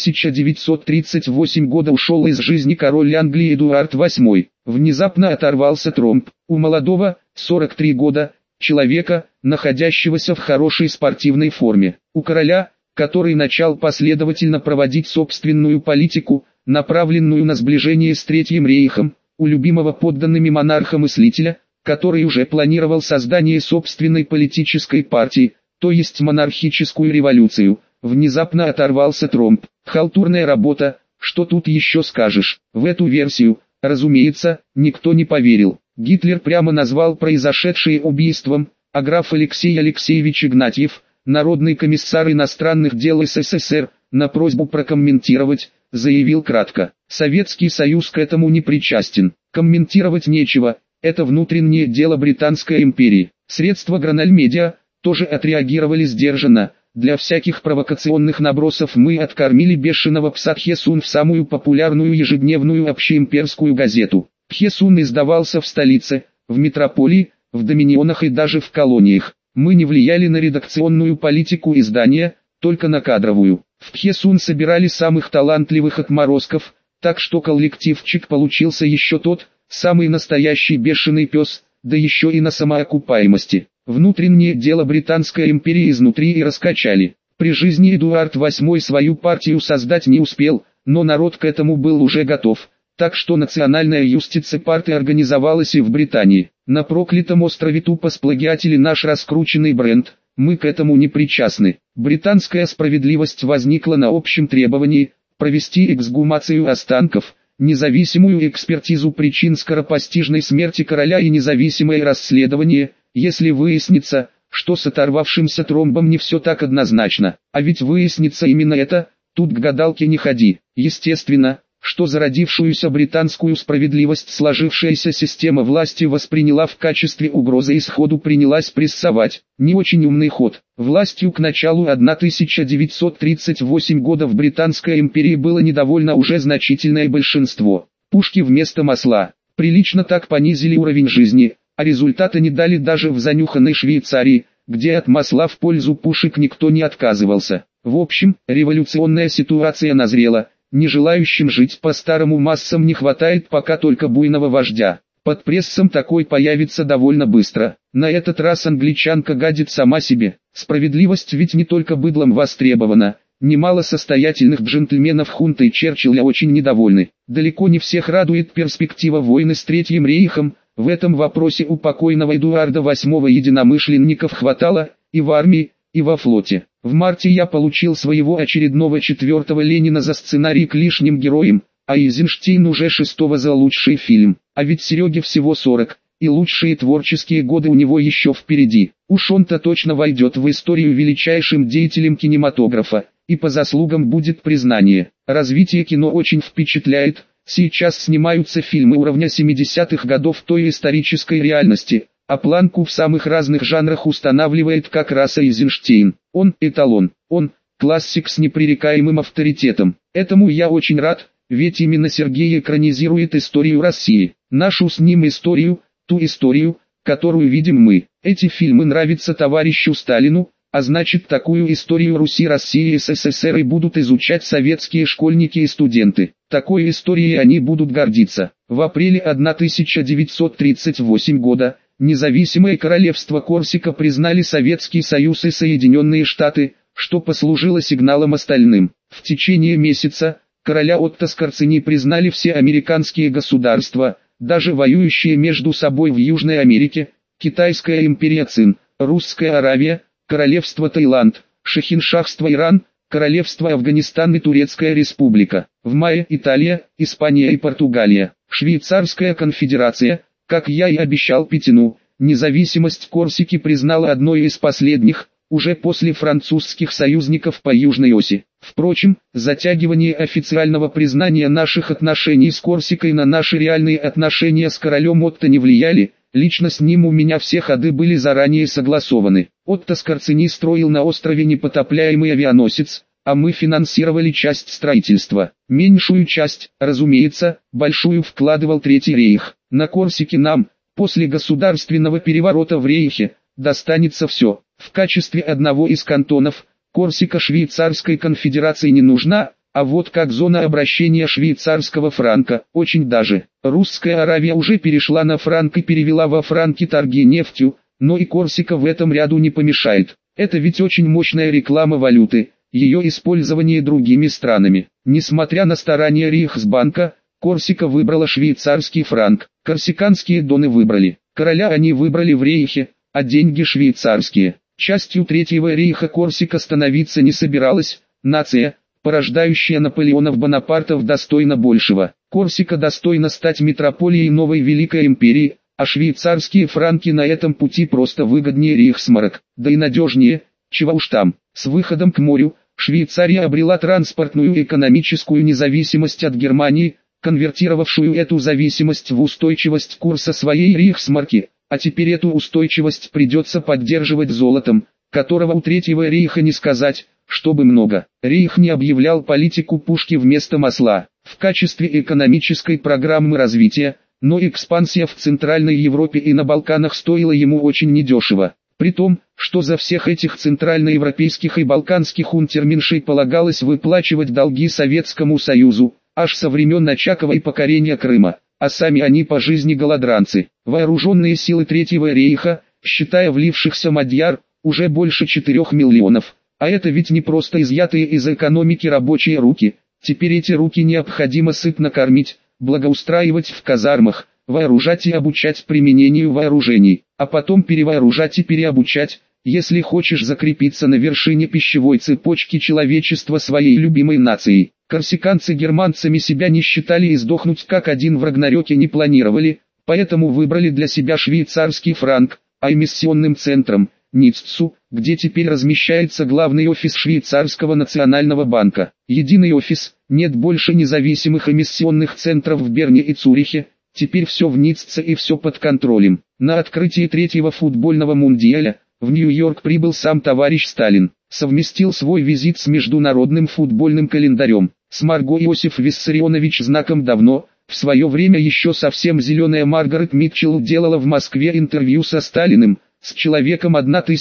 1938 года ушел из жизни король Англии Эдуард VIII. Внезапно оторвался тромб. У молодого, 43 года, человека, находящегося в хорошей спортивной форме. У короля, который начал последовательно проводить собственную политику, направленную на сближение с Третьим рейхом, у любимого подданными монарха-мыслителя, который уже планировал создание собственной политической партии, то есть монархическую революцию, внезапно оторвался тромб. Халтурная работа, что тут еще скажешь. В эту версию, разумеется, никто не поверил. Гитлер прямо назвал произошедшее убийством, а граф Алексей Алексеевич Игнатьев, народный комиссар иностранных дел СССР, на просьбу прокомментировать, заявил кратко: Советский Союз к этому не причастен. Комментировать нечего. Это внутреннее дело Британской империи. Средства Граналь Медиа тоже отреагировали сдержанно. Для всяких провокационных набросов мы откормили бешеного пса Пхесун в самую популярную ежедневную общеимперскую газету. Пхесун издавался в столице, в метрополии, в доминионах и даже в колониях. Мы не влияли на редакционную политику издания, только на кадровую. В Пхесун собирали самых талантливых отморозков, так что коллективчик получился еще тот, самый настоящий бешеный пес, да еще и на самоокупаемости. Внутреннее дело Британской империи изнутри и раскачали. При жизни Эдуард VIII свою партию создать не успел, но народ к этому был уже готов, так что национальная юстиция партии организовалась и в Британии. На проклятом острове тупо сплагиатили наш раскрученный бренд, мы к этому не причастны. Британская справедливость возникла на общем требовании провести эксгумацию останков, независимую экспертизу причин скоропостижной смерти короля и независимое расследование, если выяснится, что с оторвавшимся тромбом не все так однозначно. А ведь выяснится именно это, тут к гадалке не ходи. Естественно, что зародившуюся британскую справедливость сложившаяся система власти восприняла в качестве угрозы и сходу принялась прессовать. Не очень умный ход. Властью к началу 1938 года в Британской империи было недовольно уже значительное большинство. Пушки вместо масла. Прилично так понизили уровень жизни, а результата не дали даже в занюханной Швейцарии, где от масла в пользу пушек никто не отказывался. В общем, революционная ситуация назрела. Не желающим жить по старому массам не хватает пока только буйного вождя. Под прессом такой появится довольно быстро. На этот раз англичанка гадит сама себе. Справедливость ведь не только быдлом востребована. Немало состоятельных джентльменов хунты Черчилля очень недовольны. Далеко не всех радует перспектива войны с Третьим рейхом. В этом вопросе у покойного Эдуарда VIII единомышленников хватало и в армии, и во флоте. В марте я получил своего очередного 4-го Ленина за сценарий к лишним героям, а Эйзенштейн уже 6-го за лучший фильм. А ведь Сереге всего 40, и лучшие творческие годы у него еще впереди. Уж он-то точно войдет в историю величайшим деятелем кинематографа, и по заслугам будет признание. Развитие кино очень впечатляет. Сейчас снимаются фильмы уровня 70-х годов той исторической реальности, а планку в самых разных жанрах устанавливает как раз Эйзенштейн. Он эталон, он классик с непререкаемым авторитетом. Этому я очень рад, ведь именно Сергей экранизирует историю России. Нашу с ним историю, ту историю, которую видим мы. Эти фильмы нравятся товарищу Сталину, а значит такую историю Руси, России и СССР и будут изучать советские школьники и студенты. Такой историей они будут гордиться. В апреле 1938 года независимое королевство Корсика признали Советский Союз и Соединенные Штаты, что послужило сигналом остальным. В течение месяца короля Отто Скорцени признали все американские государства, даже воюющие между собой в Южной Америке, Китайская империя Цин, Русская Аравия, Королевство Таиланд, Шахиншахство Иран, Королевство Афганистан и Турецкая Республика. В мае Италия, Испания и Португалия. Швейцарская конфедерация, как я и обещал Петину, независимость Корсики признала одной из последних, уже после французских союзников по Южной оси. Впрочем, затягивание официального признания наших отношений с Корсикой на наши реальные отношения с королем Отто не влияли. Лично с ним у меня все ходы были заранее согласованы. Отто Скорцени строил на острове непотопляемый авианосец, а мы финансировали часть строительства. Меньшую часть, разумеется, большую вкладывал Третий рейх. На Корсике нам, после государственного переворота в рейхе, достанется все. В качестве одного из кантонов, Корсика Швейцарской конфедерации не нужна, а вот как зона обращения швейцарского франка, очень даже. Русская Аравия уже перешла на франк и перевела во франки торги нефтью, но и Корсика в этом ряду не помешает. Это ведь очень мощная реклама валюты, ее использование другими странами. Несмотря на старания Рейхсбанка, Корсика выбрала швейцарский франк. Корсиканские доны выбрали. Короля они выбрали в рейхе, а деньги швейцарские. Частью Третьего рейха Корсика становиться не собиралась. Нация, порождающая Наполеонов Бонапартов, достойна большего. Корсика достойна стать метрополией новой Великой империи, а швейцарские франки на этом пути просто выгоднее Рейхсмарок, да и надежнее, чего уж там. С выходом к морю, Швейцария обрела транспортную и экономическую независимость от Германии, конвертировавшую эту зависимость в устойчивость курса своей Рейхсмарки, а теперь эту устойчивость придется поддерживать золотом, которого у Третьего рейха не сказать, чтобы много. Рейх не объявлял политику пушки вместо масла. В качестве экономической программы развития, но экспансия в Центральной Европе и на Балканах стоила ему очень недешево. При том, что за всех этих центральноевропейских и балканских унтерменшей полагалось выплачивать долги Советскому Союзу, аж со времен Очакова и покорения Крыма, а сами они по жизни голодранцы. Вооруженные силы Третьего рейха, считая влившихся мадьяр, уже больше 4 миллионов. А это ведь не просто изъятые из экономики рабочие руки, теперь эти руки необходимо сытно кормить, благоустраивать в казармах, вооружать и обучать применению вооружений, а потом перевооружать и переобучать, если хочешь закрепиться на вершине пищевой цепочки человечества своей любимой нацией. Корсиканцы германцами себя не считали и сдохнуть как один в Рагнарёке не планировали, поэтому выбрали для себя швейцарский франк, а эмиссионным центром – Ниццу, где теперь размещается главный офис швейцарского национального банка. Единый офис, нет больше независимых эмиссионных центров в Берне и Цюрихе, теперь все в Ницце и все под контролем. На открытии третьего футбольного мундиаля в Нью-Йорк прибыл сам товарищ Сталин, совместил свой визит с международным футбольным календарем. С Марго Иосиф Виссарионович знаком давно, в свое время еще совсем зеленая Маргарет Митчелл делала в Москве интервью со Сталиным, с человеком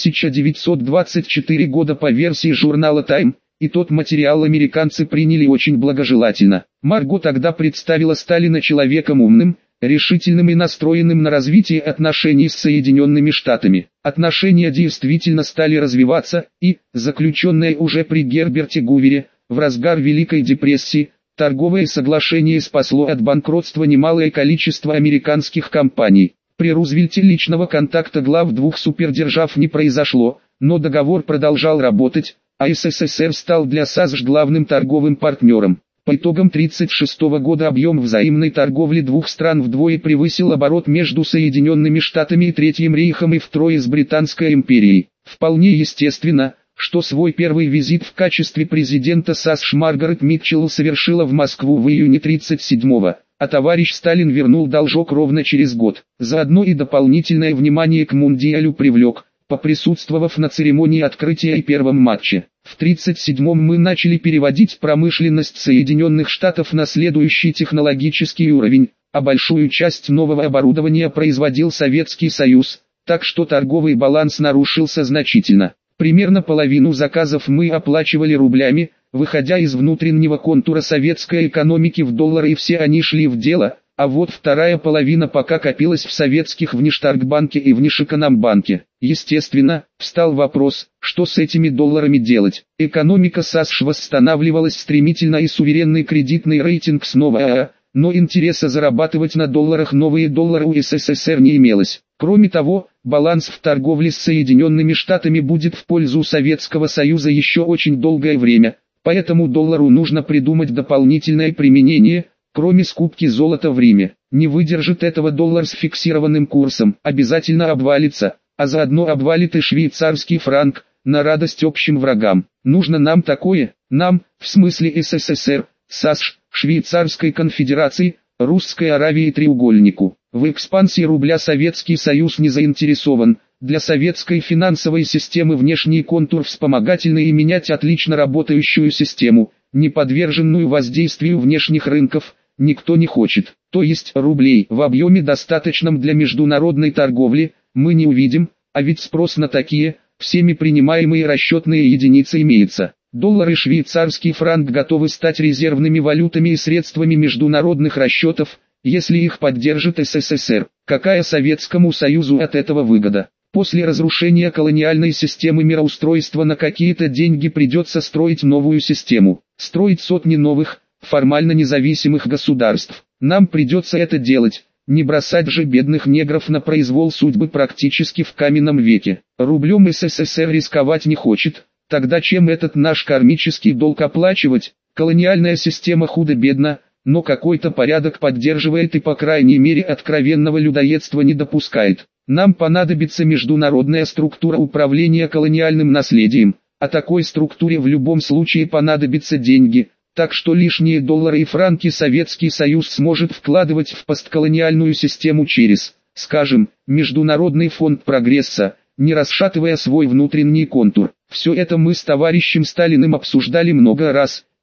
1924 года по версии журнала Time, и тот материал американцы приняли очень благожелательно. Марго тогда представила Сталина человеком умным, решительным и настроенным на развитие отношений с Соединенными Штатами. Отношения действительно стали развиваться, и, заключенное уже при Герберте Гувере, в разгар Великой депрессии, торговое соглашение спасло от банкротства немалое количество американских компаний. При Рузвельте личного контакта глав двух супердержав не произошло, но договор продолжал работать, а СССР стал для САСШ главным торговым партнером. По итогам 1936 года объем взаимной торговли двух стран вдвое превысил оборот между Соединенными Штатами и Третьим Рейхом и втрое с Британской империей. Вполне естественно, что свой первый визит в качестве президента САСШ Маргарет Митчелл совершила в Москву в июне 1937-го. А товарищ Сталин вернул должок ровно через год. Заодно и дополнительное внимание к мундиалю привлек, поприсутствовав на церемонии открытия и первом матче. В 1937-м мы начали переводить промышленность Соединенных Штатов на следующий технологический уровень, а большую часть нового оборудования производил Советский Союз, так что торговый баланс нарушился значительно. Примерно половину заказов мы оплачивали рублями, выходя из внутреннего контура советской экономики в доллары, и все они шли в дело, а вот вторая половина пока копилась в советских Внешторгбанке и Внешэкономбанке. Естественно, встал вопрос, что с этими долларами делать. Экономика САСШ восстанавливалась стремительно и суверенный кредитный рейтинг снова но интереса зарабатывать на долларах новые доллары у СССР не имелось. Кроме того, баланс в торговле с Соединенными Штатами будет в пользу Советского Союза еще очень долгое время, поэтому доллару нужно придумать дополнительное применение, кроме скупки золота в Риме. Не выдержит этого доллар с фиксированным курсом, обязательно обвалится, а заодно обвалит и швейцарский франк, на радость общим врагам. Нужно нам такое, нам, в смысле СССР, САСШ, Швейцарской конфедерации, Русской Аравии и треугольнику. В экспансии рубля Советский Союз не заинтересован. Для советской финансовой системы внешний контур вспомогательный и менять отлично работающую систему, не подверженную воздействию внешних рынков, никто не хочет. То есть рублей в объеме достаточном для международной торговли мы не увидим, а ведь спрос на такие, всеми принимаемые расчетные единицы имеется. Доллар и швейцарский франк готовы стать резервными валютами и средствами международных расчетов, если их поддержит СССР. Какая Советскому Союзу от этого выгода? После разрушения колониальной системы мироустройства на какие-то деньги придется строить новую систему. Строить сотни новых, формально независимых государств. Нам придется это делать, не бросать же бедных негров на произвол судьбы практически в каменном веке. Рублем СССР рисковать не хочет. Тогда чем этот наш кармический долг оплачивать? Колониальная система худо-бедно, но какой-то порядок поддерживает и по крайней мере откровенного людоедства не допускает. Нам понадобится международная структура управления колониальным наследием, а такой структуре в любом случае понадобятся деньги, так что лишние доллары и франки Советский Союз сможет вкладывать в постколониальную систему через, скажем, Международный фонд прогресса, не расшатывая свой внутренний контур. Все это мы с товарищем Сталиным обсуждали много раз,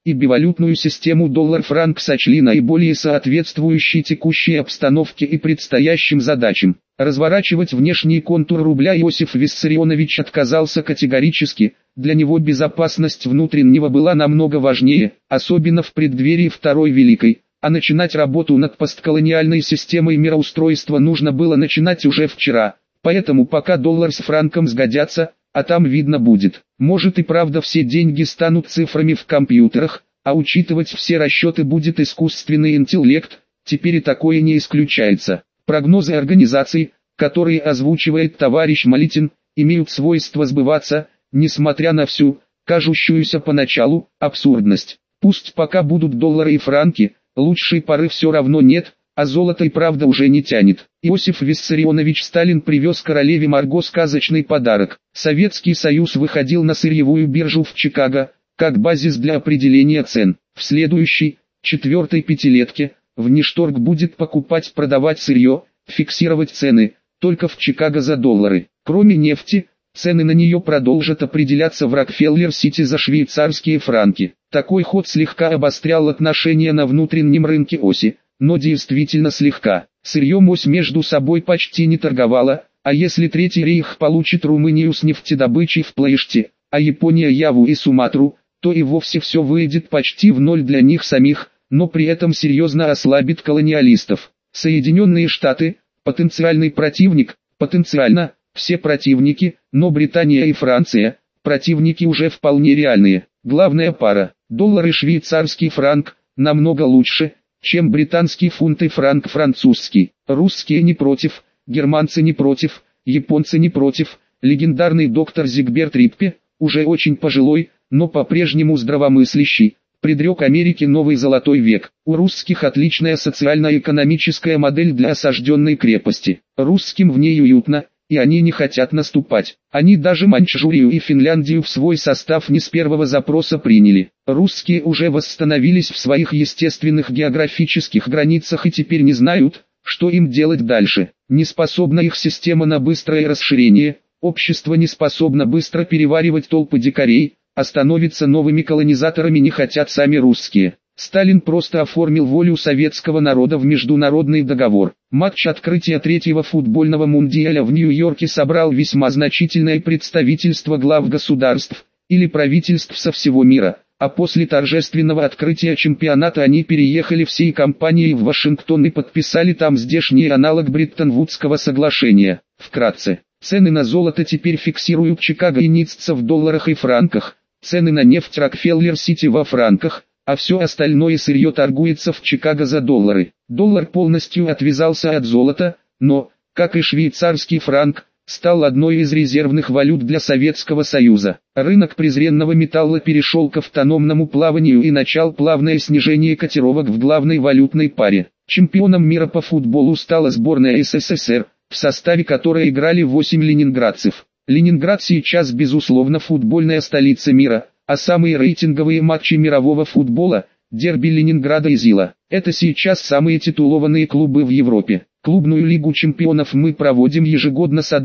и бивалютную систему доллар-франк сочли наиболее соответствующей текущей обстановке и предстоящим задачам. Разворачивать внешний контур рубля Иосиф Виссарионович отказался категорически, для него безопасность внутреннего была намного важнее, особенно в преддверии Второй Великой, а начинать работу над постколониальной системой мироустройства нужно было начинать уже вчера, поэтому пока доллар с франком сгодятся, а там видно будет. Может и правда все деньги станут цифрами в компьютерах, а учитывать все расчеты будет искусственный интеллект, теперь и такое не исключается. Прогнозы организаций, которые озвучивает товарищ Малитин, имеют свойство сбываться, несмотря на всю, кажущуюся поначалу, абсурдность. Пусть пока будут доллары и франки, лучшей поры все равно нет, а золото и правда уже не тянет. Иосиф Виссарионович Сталин привез королеве Марго сказочный подарок. Советский Союз выходил на сырьевую биржу в Чикаго, как базис для определения цен. В следующей, четвертой пятилетке, внешторг будет покупать-продавать сырье, фиксировать цены, только в Чикаго за доллары. Кроме нефти, цены на нее продолжат определяться в Рокфеллер-Сити за швейцарские франки. Такой ход слегка обострял отношения на внутреннем рынке оси, но действительно слегка. Сырьем ось между собой почти не торговала, а если Третий рейх получит Румынию с нефтедобычей в Плоеште, а Япония Яву и Суматру, то и вовсе все выйдет почти в ноль для них самих, но при этом серьезно ослабит колониалистов. Соединенные Штаты, потенциальный противник, потенциально, все противники, но Британия и Франция, противники уже вполне реальные. Главная пара, доллар и швейцарский франк, намного лучше, чем британский фунт и франк французский. Русские не против, германцы не против, японцы не против. Легендарный доктор Зигберт Риппе, уже очень пожилой, но по-прежнему здравомыслящий, предрек Америке новый золотой век. У русских отличная социально-экономическая модель для осажденной крепости. Русским в ней уютно, и они не хотят наступать. Они даже Маньчжурию и Финляндию в свой состав не с первого запроса приняли. Русские уже восстановились в своих естественных географических границах и теперь не знают, что им делать дальше. Не способна их система на быстрое расширение, общество не способно быстро переваривать толпы дикарей, а становиться новыми колонизаторами не хотят сами русские. Сталин просто оформил волю советского народа в международный договор. Матч открытия третьего футбольного мундиаля в Нью-Йорке собрал весьма значительное представительство глав государств или правительств со всего мира, а после торжественного открытия чемпионата они переехали всей компанией в Вашингтон и подписали там здешний аналог Бреттон-Вудского соглашения. Вкратце, цены на золото теперь фиксируют Чикаго и Ницца в долларах и франках, цены на нефть Рокфеллер-Сити во франках, а все остальное сырье торгуется в Чикаго за доллары. Доллар полностью отвязался от золота, но, как и швейцарский франк, стал одной из резервных валют для Советского Союза. Рынок презренного металла перешел к автономному плаванию и начал плавное снижение котировок в главной валютной паре. Чемпионом мира по футболу стала сборная СССР, в составе которой играли 8 ленинградцев. Ленинград сейчас безусловно футбольная столица мира, а самые рейтинговые матчи мирового футбола – дерби Ленинграда и Зила. Это сейчас самые титулованные клубы в Европе. Клубную лигу чемпионов мы проводим ежегодно с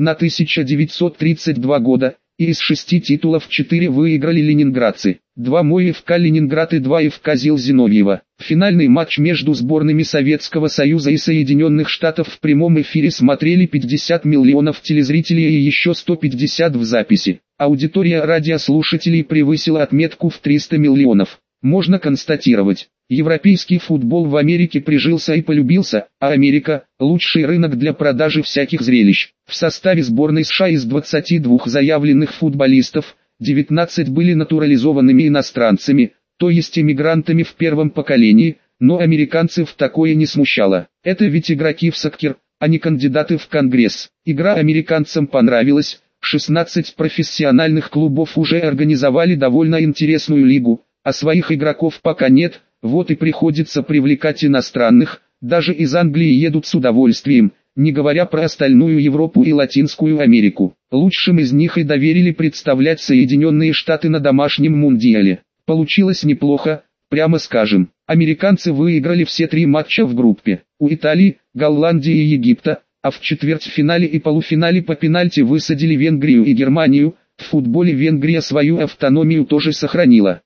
1932 года, и из 6 титулов 4 выиграли ленинградцы. 2 мой ФК Ленинград и 2 ФК Зил-Зиновьево. Финальный матч между сборными Советского Союза и Соединенных Штатов в прямом эфире смотрели 50 миллионов телезрителей и еще 150 в записи. Аудитория радиослушателей превысила отметку в 300 миллионов. Можно констатировать, европейский футбол в Америке прижился и полюбился, а Америка – лучший рынок для продажи всяких зрелищ. В составе сборной США из 22 заявленных футболистов, 19 были натурализованными иностранцами, то есть эмигрантами в первом поколении, но американцев такое не смущало. Это ведь игроки в соккер, а не кандидаты в Конгресс. Игра американцам понравилась, 16 профессиональных клубов уже организовали довольно интересную лигу, а своих игроков пока нет, вот и приходится привлекать иностранных, даже из Англии едут с удовольствием, не говоря про остальную Европу и Латинскую Америку. Лучшим из них и доверили представлять Соединенные Штаты на домашнем мундиале. Получилось неплохо, прямо скажем. Американцы выиграли все 3 матча в группе. У Италии, Голландии и Египта, а в четвертьфинале и полуфинале по пенальти высадили Венгрию и Германию. В футболе Венгрия свою автономию тоже сохранила.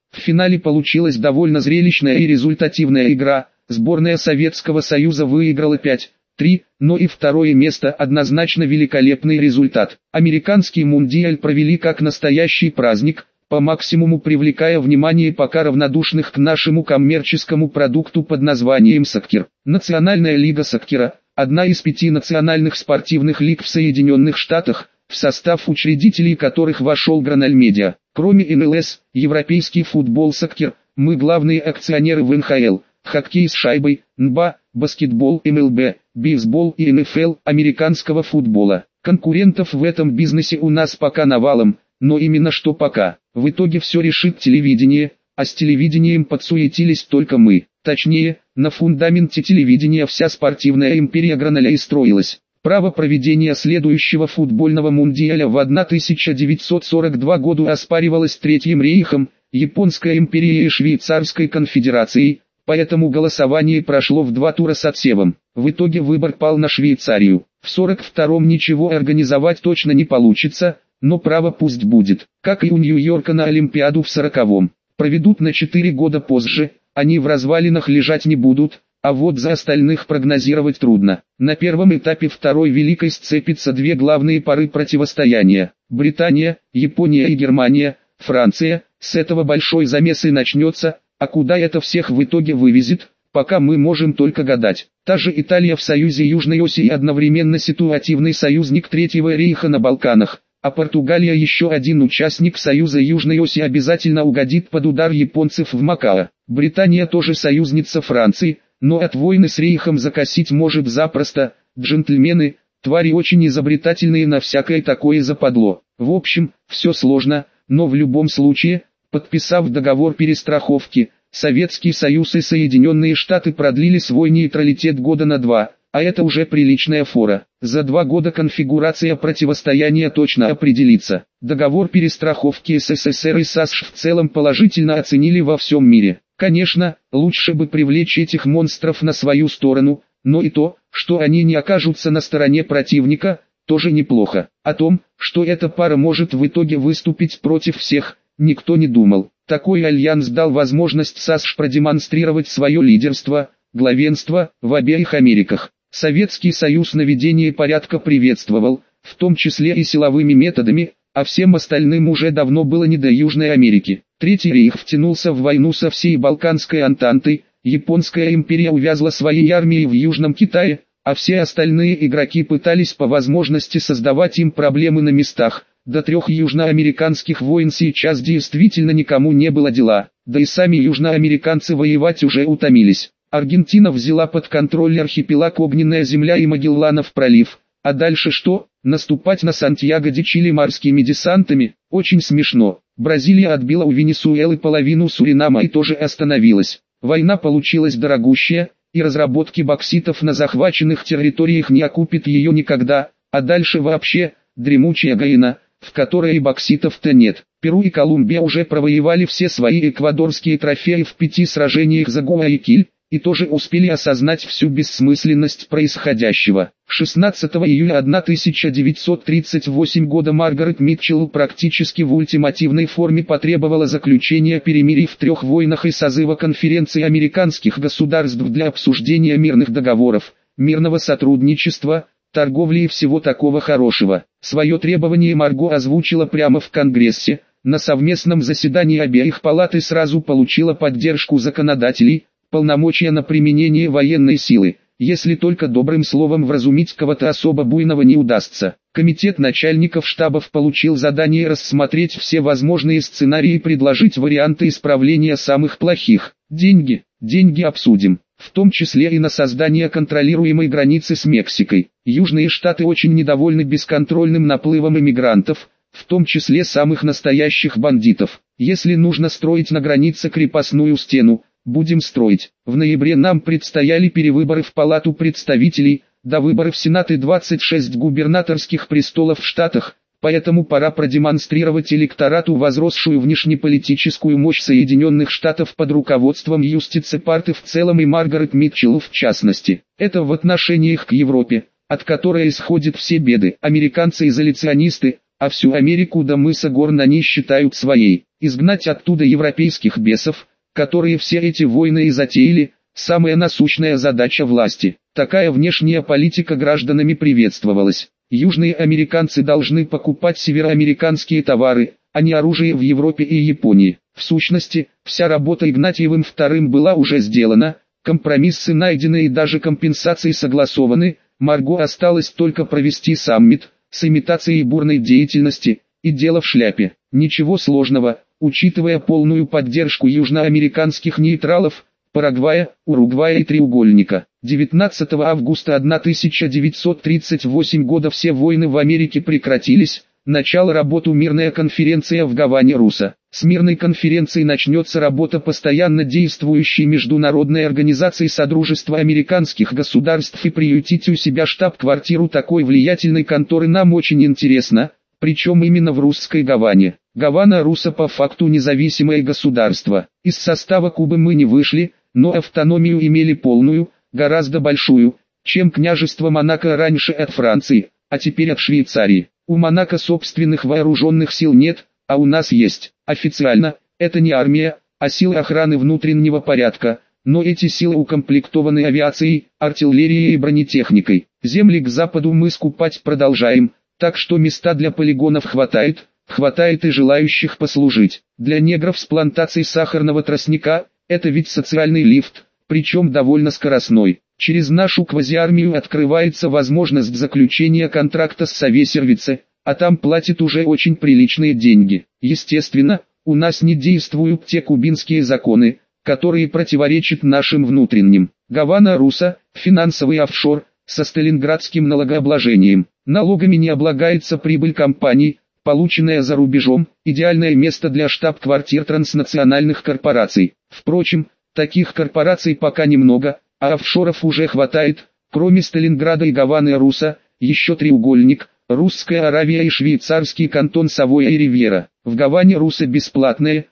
В финале получилась довольно зрелищная и результативная игра. Сборная Советского Союза выиграла 5-3, но и второе место однозначно великолепный результат. Американский мундиаль провели как настоящий праздник, по максимуму привлекая внимание пока равнодушных к нашему коммерческому продукту под названием соккер. Национальная лига соккера – одна из 5 национальных спортивных лиг в Соединенных Штатах, в состав учредителей которых вошел Граноль Медиа. Кроме НЛС, европейский футбол соккер, мы главные акционеры в НХЛ, хоккей с шайбой, НБА, баскетбол, МЛБ, бейсбол и НФЛ, американского футбола. Конкурентов в этом бизнесе у нас пока навалом, но именно что пока. В итоге все решит телевидение, а с телевидением подсуетились только мы. Точнее, на фундаменте телевидения вся спортивная империя Граноля и строилась. Право проведения следующего футбольного мундиаля в 1942 году оспаривалось Третьим рейхом, Японской империей и Швейцарской конфедерацией, поэтому голосование прошло в 2 тура с отсевом. В итоге выбор пал на Швейцарию. В 42-м ничего организовать точно не получится, но право пусть будет. Как и у Нью-Йорка на Олимпиаду в 40-м. Проведут на 4 года позже, они в развалинах лежать не будут. А вот за остальных прогнозировать трудно. На первом этапе второй великой сцепятся 2 главные пары противостояния. Британия, Япония и Германия, Франция. С этого большой замес и начнется, а куда это всех в итоге вывезет, пока мы можем только гадать. Та же Италия в союзе Южной Оси и одновременно ситуативный союзник Третьего рейха на Балканах. А Португалия, еще один участник союза Южной Оси, обязательно угодит под удар японцев в Макао. Британия тоже союзница Франции, но от войны с рейхом закосить может запросто. Джентльмены, твари очень изобретательные, на всякое такое западло. В общем, все сложно, но в любом случае, подписав договор перестраховки, Советский Союз и Соединенные Штаты продлили свой нейтралитет года на 2, а это уже приличная фора. За 2 года конфигурация противостояния точно определится. Договор перестраховки СССР и САСШ в целом положительно оценили во всем мире. Конечно, лучше бы привлечь этих монстров на свою сторону, но и то, что они не окажутся на стороне противника, тоже неплохо. О том, что эта пара может в итоге выступить против всех, никто не думал. Такой альянс дал возможность САСШ продемонстрировать свое лидерство, главенство в обеих Америках. Советский Союз наведение порядка приветствовал, в том числе и силовыми методами, а всем остальным уже давно было не до Южной Америки. Третий рейх втянулся в войну со всей Балканской Антантой, Японская империя увязла своей армией в Южном Китае, а все остальные игроки пытались по возможности создавать им проблемы на местах. До 3 южноамериканских войн сейчас действительно никому не было дела, да и сами южноамериканцы воевать уже утомились. Аргентина взяла под контроль архипелаг Огненная земля и Магелланов пролив. А дальше что? Наступать на Сантьяго-де-Чили морскими десантами? Очень смешно. Бразилия отбила у Венесуэлы половину Суринама и тоже остановилась. Война получилась дорогущая, и разработки бокситов на захваченных территориях не окупит ее никогда, а дальше вообще, дремучая Гайана, в которой и бокситов-то нет. Перу и Колумбия уже провоевали все свои эквадорские трофеи в 5 сражениях за Гуаякиль, и тоже успели осознать всю бессмысленность происходящего. 16 июля 1938 года Маргарет Митчелл практически в ультимативной форме потребовала заключения перемирий в 3 войнах и созыва конференции американских государств для обсуждения мирных договоров, мирного сотрудничества, торговли и всего такого хорошего. Свое требование Марго озвучила прямо в Конгрессе, на совместном заседании обеих палат и сразу получила поддержку законодателей, полномочия на применение военной силы, если только добрым словом вразумить кого-то особо буйного не удастся. Комитет начальников штабов получил задание рассмотреть все возможные сценарии и предложить варианты исправления самых плохих. Деньги обсудим, в том числе и на создание контролируемой границы с Мексикой. Южные штаты очень недовольны бесконтрольным наплывом иммигрантов, в том числе самых настоящих бандитов. Если нужно строить на границе крепостную стену, будем строить. В ноябре нам предстояли перевыборы в Палату представителей, до выборов в Сенат и 26 губернаторских престолов в штатах, поэтому пора продемонстрировать электорату возросшую внешнеполитическую мощь Соединенных Штатов под руководством Юстицы Парты в целом и Маргарет Митчелл в частности. Это в отношениях к Европе, от которой исходят все беды. Американцы-изоляционисты, а всю Америку до мыса Горн они считают своей. Изгнать оттуда европейских бесов, которые все эти войны и затеяли, самая насущная задача власти. Такая внешняя политика гражданами приветствовалась. Южные американцы должны покупать североамериканские товары, а не оружие в Европе и Японии. В сущности, вся работа Игнатьевым II была уже сделана, компромиссы найдены и даже компенсации согласованы, Марго осталось только провести саммит, с имитацией бурной деятельности, и дело в шляпе. Ничего сложного, учитывая полную поддержку южноамериканских нейтралов, Парагвая, Уругвая и треугольника. 19 августа 1938 года все войны в Америке прекратились, начала работу мирная конференция в Гаване-Руса. С мирной конференции начнется работа постоянно действующей международной организации Содружества американских государств, и приютить у себя штаб-квартиру такой влиятельной конторы нам очень интересно, причем именно в русской Гаване. Гавана-Руса по факту независимое государство. Из состава Кубы мы не вышли, но автономию имели полную, гораздо большую, чем княжество Монако раньше от Франции, а теперь от Швейцарии. У Монако собственных вооруженных сил нет, а у нас есть. Официально, это не армия, а силы охраны внутреннего порядка, но эти силы укомплектованы авиацией, артиллерией и бронетехникой. Земли к западу мы скупать продолжаем, так что места для полигонов хватает и желающих послужить. Для негров с плантаций сахарного тростника, это ведь социальный лифт, причем довольно скоростной. Через нашу квазиармию открывается возможность заключения контракта с Совесервице, а там платят уже очень приличные деньги. Естественно, у нас не действуют те кубинские законы, которые противоречат нашим внутренним. Гавана-Руса – финансовый офшор, со сталинградским налогообложением. Налогами не облагается прибыль компаний, полученная за рубежом, идеальное место для штаб-квартир транснациональных корпораций. Впрочем, таких корпораций пока немного, а офшоров уже хватает. Кроме Сталинграда и Гаваны-Руса, еще треугольник, Русская Аравия и швейцарский кантон Савойя и Ривьера. В Гаване-Руса бесплатное,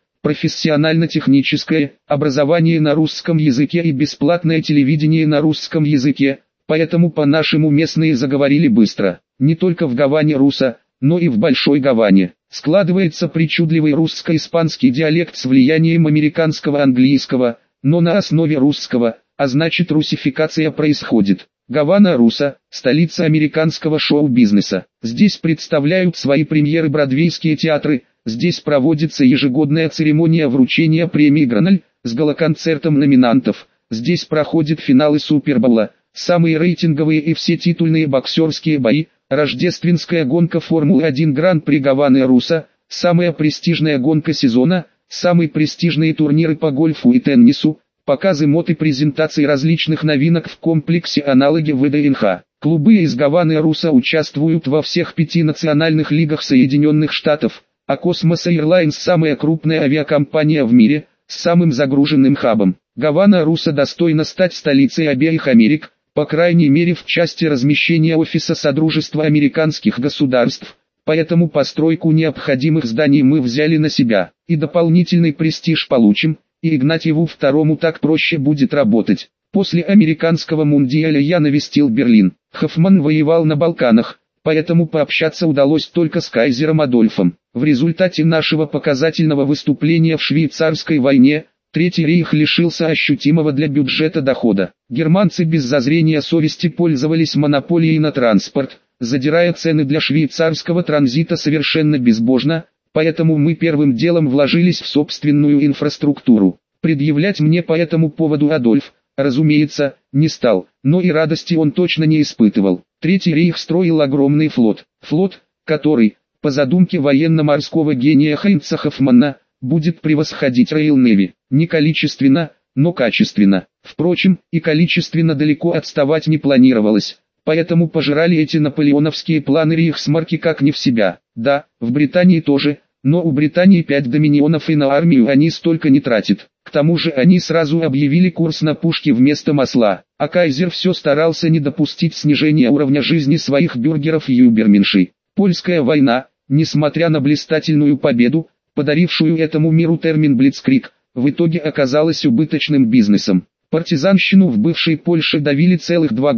профессионально-техническое образование на русском языке и бесплатное телевидение на русском языке, поэтому по-нашему местные заговорили быстро. Не только в Гаване-Руса, но и в Большой Гаване. Складывается причудливый русско-испанский диалект с влиянием американского английского, но на основе русского, а значит русификация происходит. Гавана-Руса – столица американского шоу-бизнеса. Здесь представляют свои премьеры бродвейские театры, здесь проводится ежегодная церемония вручения премии Граналь, с галоконцертом номинантов, здесь проходят финалы Супербоула, самые рейтинговые и все титульные боксерские бои, рождественская гонка Формулы-1 Гран-при Гаваны-Руса, самая престижная гонка сезона, самые престижные турниры по гольфу и теннису, показы мод и презентации различных новинок в комплексе аналоги ВДНХ. Клубы из Гаваны-Руса участвуют во всех 5 национальных лигах Соединенных Штатов, а Cosmos Airlines самая крупная авиакомпания в мире, с самым загруженным хабом. Гавана-Руса достойна стать столицей обеих Америк, по крайней мере в части размещения офиса Содружества американских государств, поэтому постройку необходимых зданий мы взяли на себя, и дополнительный престиж получим, и Игнатьеву II так проще будет работать. После американского мундиаля я навестил Берлин. Хоффман воевал на Балканах, поэтому пообщаться удалось только с кайзером Адольфом. В результате нашего показательного выступления в швейцарской войне, Третий рейх лишился ощутимого для бюджета дохода. Германцы без зазрения совести пользовались монополией на транспорт, задирая цены для швейцарского транзита совершенно безбожно, поэтому мы первым делом вложились в собственную инфраструктуру. Предъявлять мне по этому поводу Адольф, разумеется, не стал, но и радости он точно не испытывал. Третий рейх строил огромный флот. Флот, который, по задумке военно-морского гения Хайнца Хоффмана, будет превосходить Royal Navy. Не количественно, но качественно. Впрочем, и количественно далеко отставать не планировалось. Поэтому пожирали эти наполеоновские планы рейхсмарки как не в себя. Да, в Британии тоже, но у Британии 5 доминионов и на армию они столько не тратят. К тому же они сразу объявили курс на пушки вместо масла, а кайзер все старался не допустить снижения уровня жизни своих бюргеров и юберменшей. Польская война, несмотря на блистательную победу, подарившую этому миру термин «блицкриг», в итоге оказалась убыточным бизнесом. Партизанщину в бывшей Польше давили целых 2 года,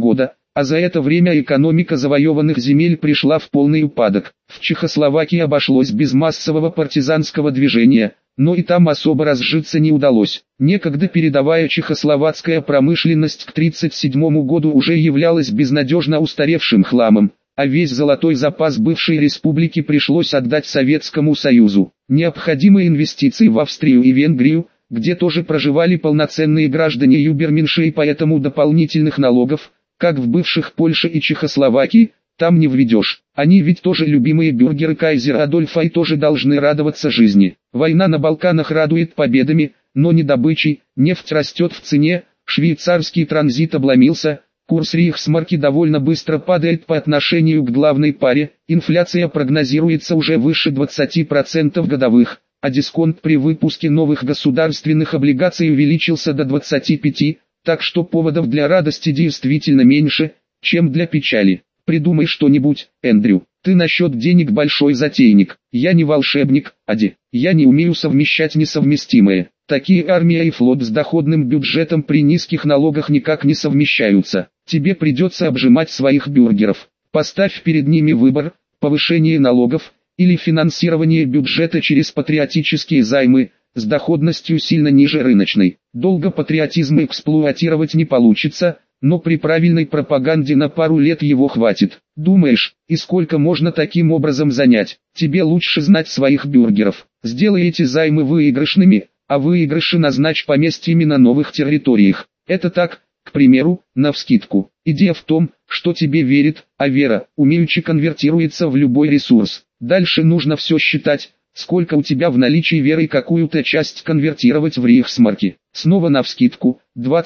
а за это время экономика завоеванных земель пришла в полный упадок. В Чехословакии обошлось без массового партизанского движения, но и там особо разжиться не удалось. Некогда передовая чехословацкая промышленность к 1937 году уже являлась безнадежно устаревшим хламом, а весь золотой запас бывшей республики пришлось отдать Советскому Союзу. Необходимы инвестиции в Австрию и Венгрию, где тоже проживали полноценные граждане Юберменши, и поэтому дополнительных налогов, как в бывших Польше и Чехословакии, там не введешь. Они ведь тоже любимые бюргеры кайзера Адольфа и тоже должны радоваться жизни. Война на Балканах радует победами, но не добычей, нефть растет в цене, швейцарский транзит обломился, курс рейхсмарки довольно быстро падает по отношению к главной паре, инфляция прогнозируется уже выше 20% годовых, а дисконт при выпуске новых государственных облигаций увеличился до 25%, так что поводов для радости действительно меньше, чем для печали. Придумай что-нибудь, Эндрю. Ты насчет денег большой затейник. Я не волшебник, Ади. Я не умею совмещать несовместимое. Такие армия и флот с доходным бюджетом при низких налогах никак не совмещаются. Тебе придется обжимать своих бюргеров. Поставь перед ними выбор: повышение налогов или финансирование бюджета через патриотические займы с доходностью сильно ниже рыночной. Долго патриотизм эксплуатировать не получится, но при правильной пропаганде на пару лет его хватит. Думаешь, и сколько можно таким образом занять? Тебе лучше знать своих бюргеров. Сделай эти займы выигрышными, а выигрыши назначь поместьями на новых территориях. Это так, к примеру, навскидку. Идея в том, что тебе верит, а вера, умеючи, конвертируется в любой ресурс. Дальше нужно все считать, сколько у тебя в наличии веры и какую-то часть конвертировать в рейхсмарки. Снова навскидку,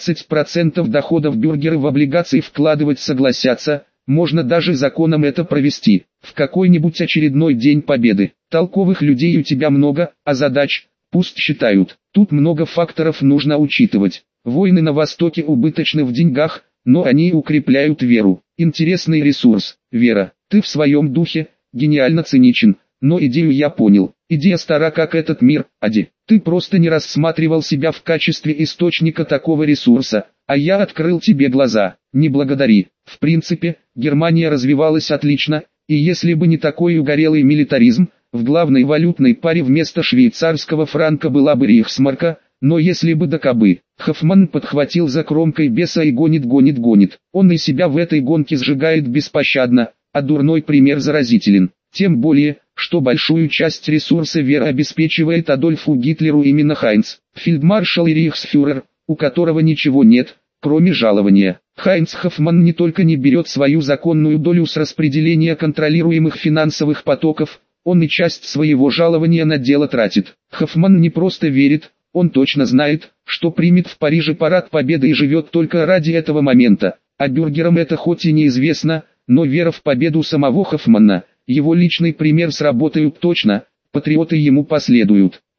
20% доходов бюргеры в облигации вкладывать согласятся, можно даже законом это провести. В какой-нибудь очередной день победы. Толковых людей у тебя много, а задач, пусть считают. Тут много факторов нужно учитывать. Войны на Востоке убыточны в деньгах, но они укрепляют веру. Интересный ресурс, вера. Ты в своем духе, гениально циничен, но идею я понял. Идея стара как этот мир, Ади. Ты просто не рассматривал себя в качестве источника такого ресурса, а я открыл тебе глаза. Не благодари. В принципе, Германия развивалась отлично, и если бы не такой угорелый милитаризм, в главной валютной паре вместо швейцарского франка была бы рейхсмарка, но если бы да кабы. Хоффман подхватил за кромкой беса и гонит. Он и себя в этой гонке сжигает беспощадно, а дурной пример заразителен. Тем более, что большую часть ресурса веры обеспечивает Адольфу Гитлеру именно Хайнц, фельдмаршал и рейхсфюрер, у которого ничего нет, кроме жалования. Хайнц Хоффман не только не берет свою законную долю с распределения контролируемых финансовых потоков, он и часть своего жалования на дело тратит. Хоффман не просто верит, он точно знает, что примет в Париже парад победы и живет только ради этого момента, а бюргерам это хоть и неизвестно, но вера в победу самого Хоффмана, его личный пример сработают точно, патриоты ему последуют.